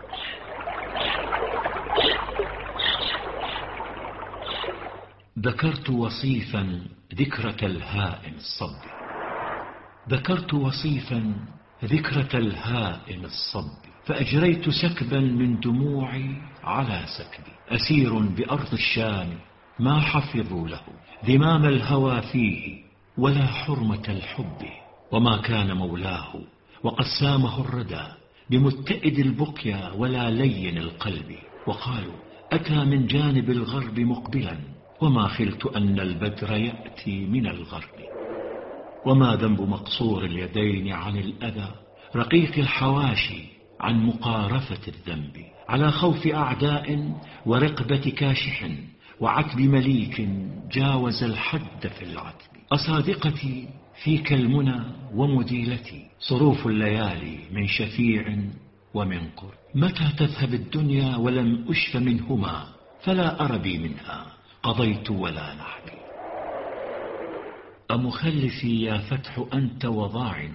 ذكرت وصيفا ذكرة الهائم الصب. ذكرت وصيفا ذكرة الهائم الصب فأجريت سكبا من دموعي على سكبي. أسير بأرض الشام ما حفظوا له ذمام الهوى فيه ولا حرمة الحب. وما كان مولاه وقد سامه الردى بمتئد البقيا ولا لين القلب. وقالوا أتى من جانب الغرب مقبلا وما خلت أن البدر يأتي من الغرب. وما ذنب مقصور اليدين عن الأذى رقيق الحواشي عن مقارفة الذنب. على خوف أعداء ورقبة كاشح وعتب مليك جاوز الحد في العتب. أصادقتي فيك المنى ومديلتي صروف الليالي من شفيع ومن قرب. متى تذهب الدنيا ولم أشف منهما فلا أربي منها قضيت ولا نحبي. أمخلفي يا فتح أنت وضاعن.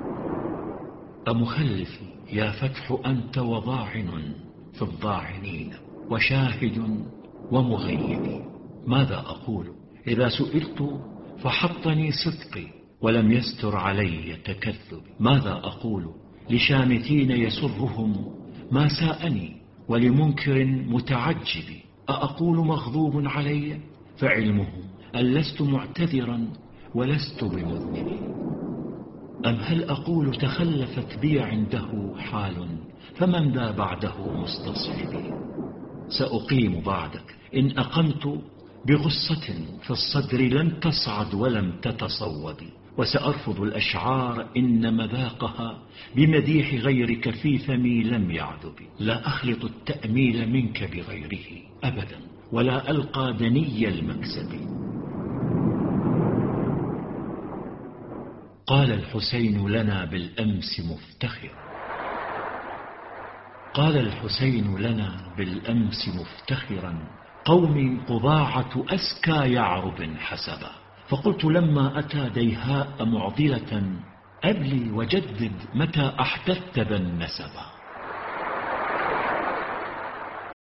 أمخلفي يا فتح أنت وضاعن في الضاعنين وشاهد ومغيب. ماذا أقول إذا سئلت فحطني صدقي ولم يستر علي تكذبي. ماذا أقول لشامتين يسرهم ما ساءني ولمنكر متعجب. أأقول مغضوب علي فعلمهم أن لست معتذرا ولست بمذنب. أم هل أقول تخلفت بي عنده حال فمن ذا بعده مستصحبي. سأقيم بعدك. إن أقمت بغصة في الصدر لن تصعد ولم تتصوبي، وسأرفض الأشعار إن مذاقها بمديح غيرك في فمي لم يعذب. لا أخلط التأميل منك بغيره أبدا، ولا ألقى دني المكسب. قال الحسين لنا بالأمس مفتخرا، قال الحسين لنا بالأمس مفتخرا قومي قضاعة أسكى يعرب حسبا. فقلت لما أتى ديهاء معضلة أبلي وجدد متى أحدثت ذا النسبا.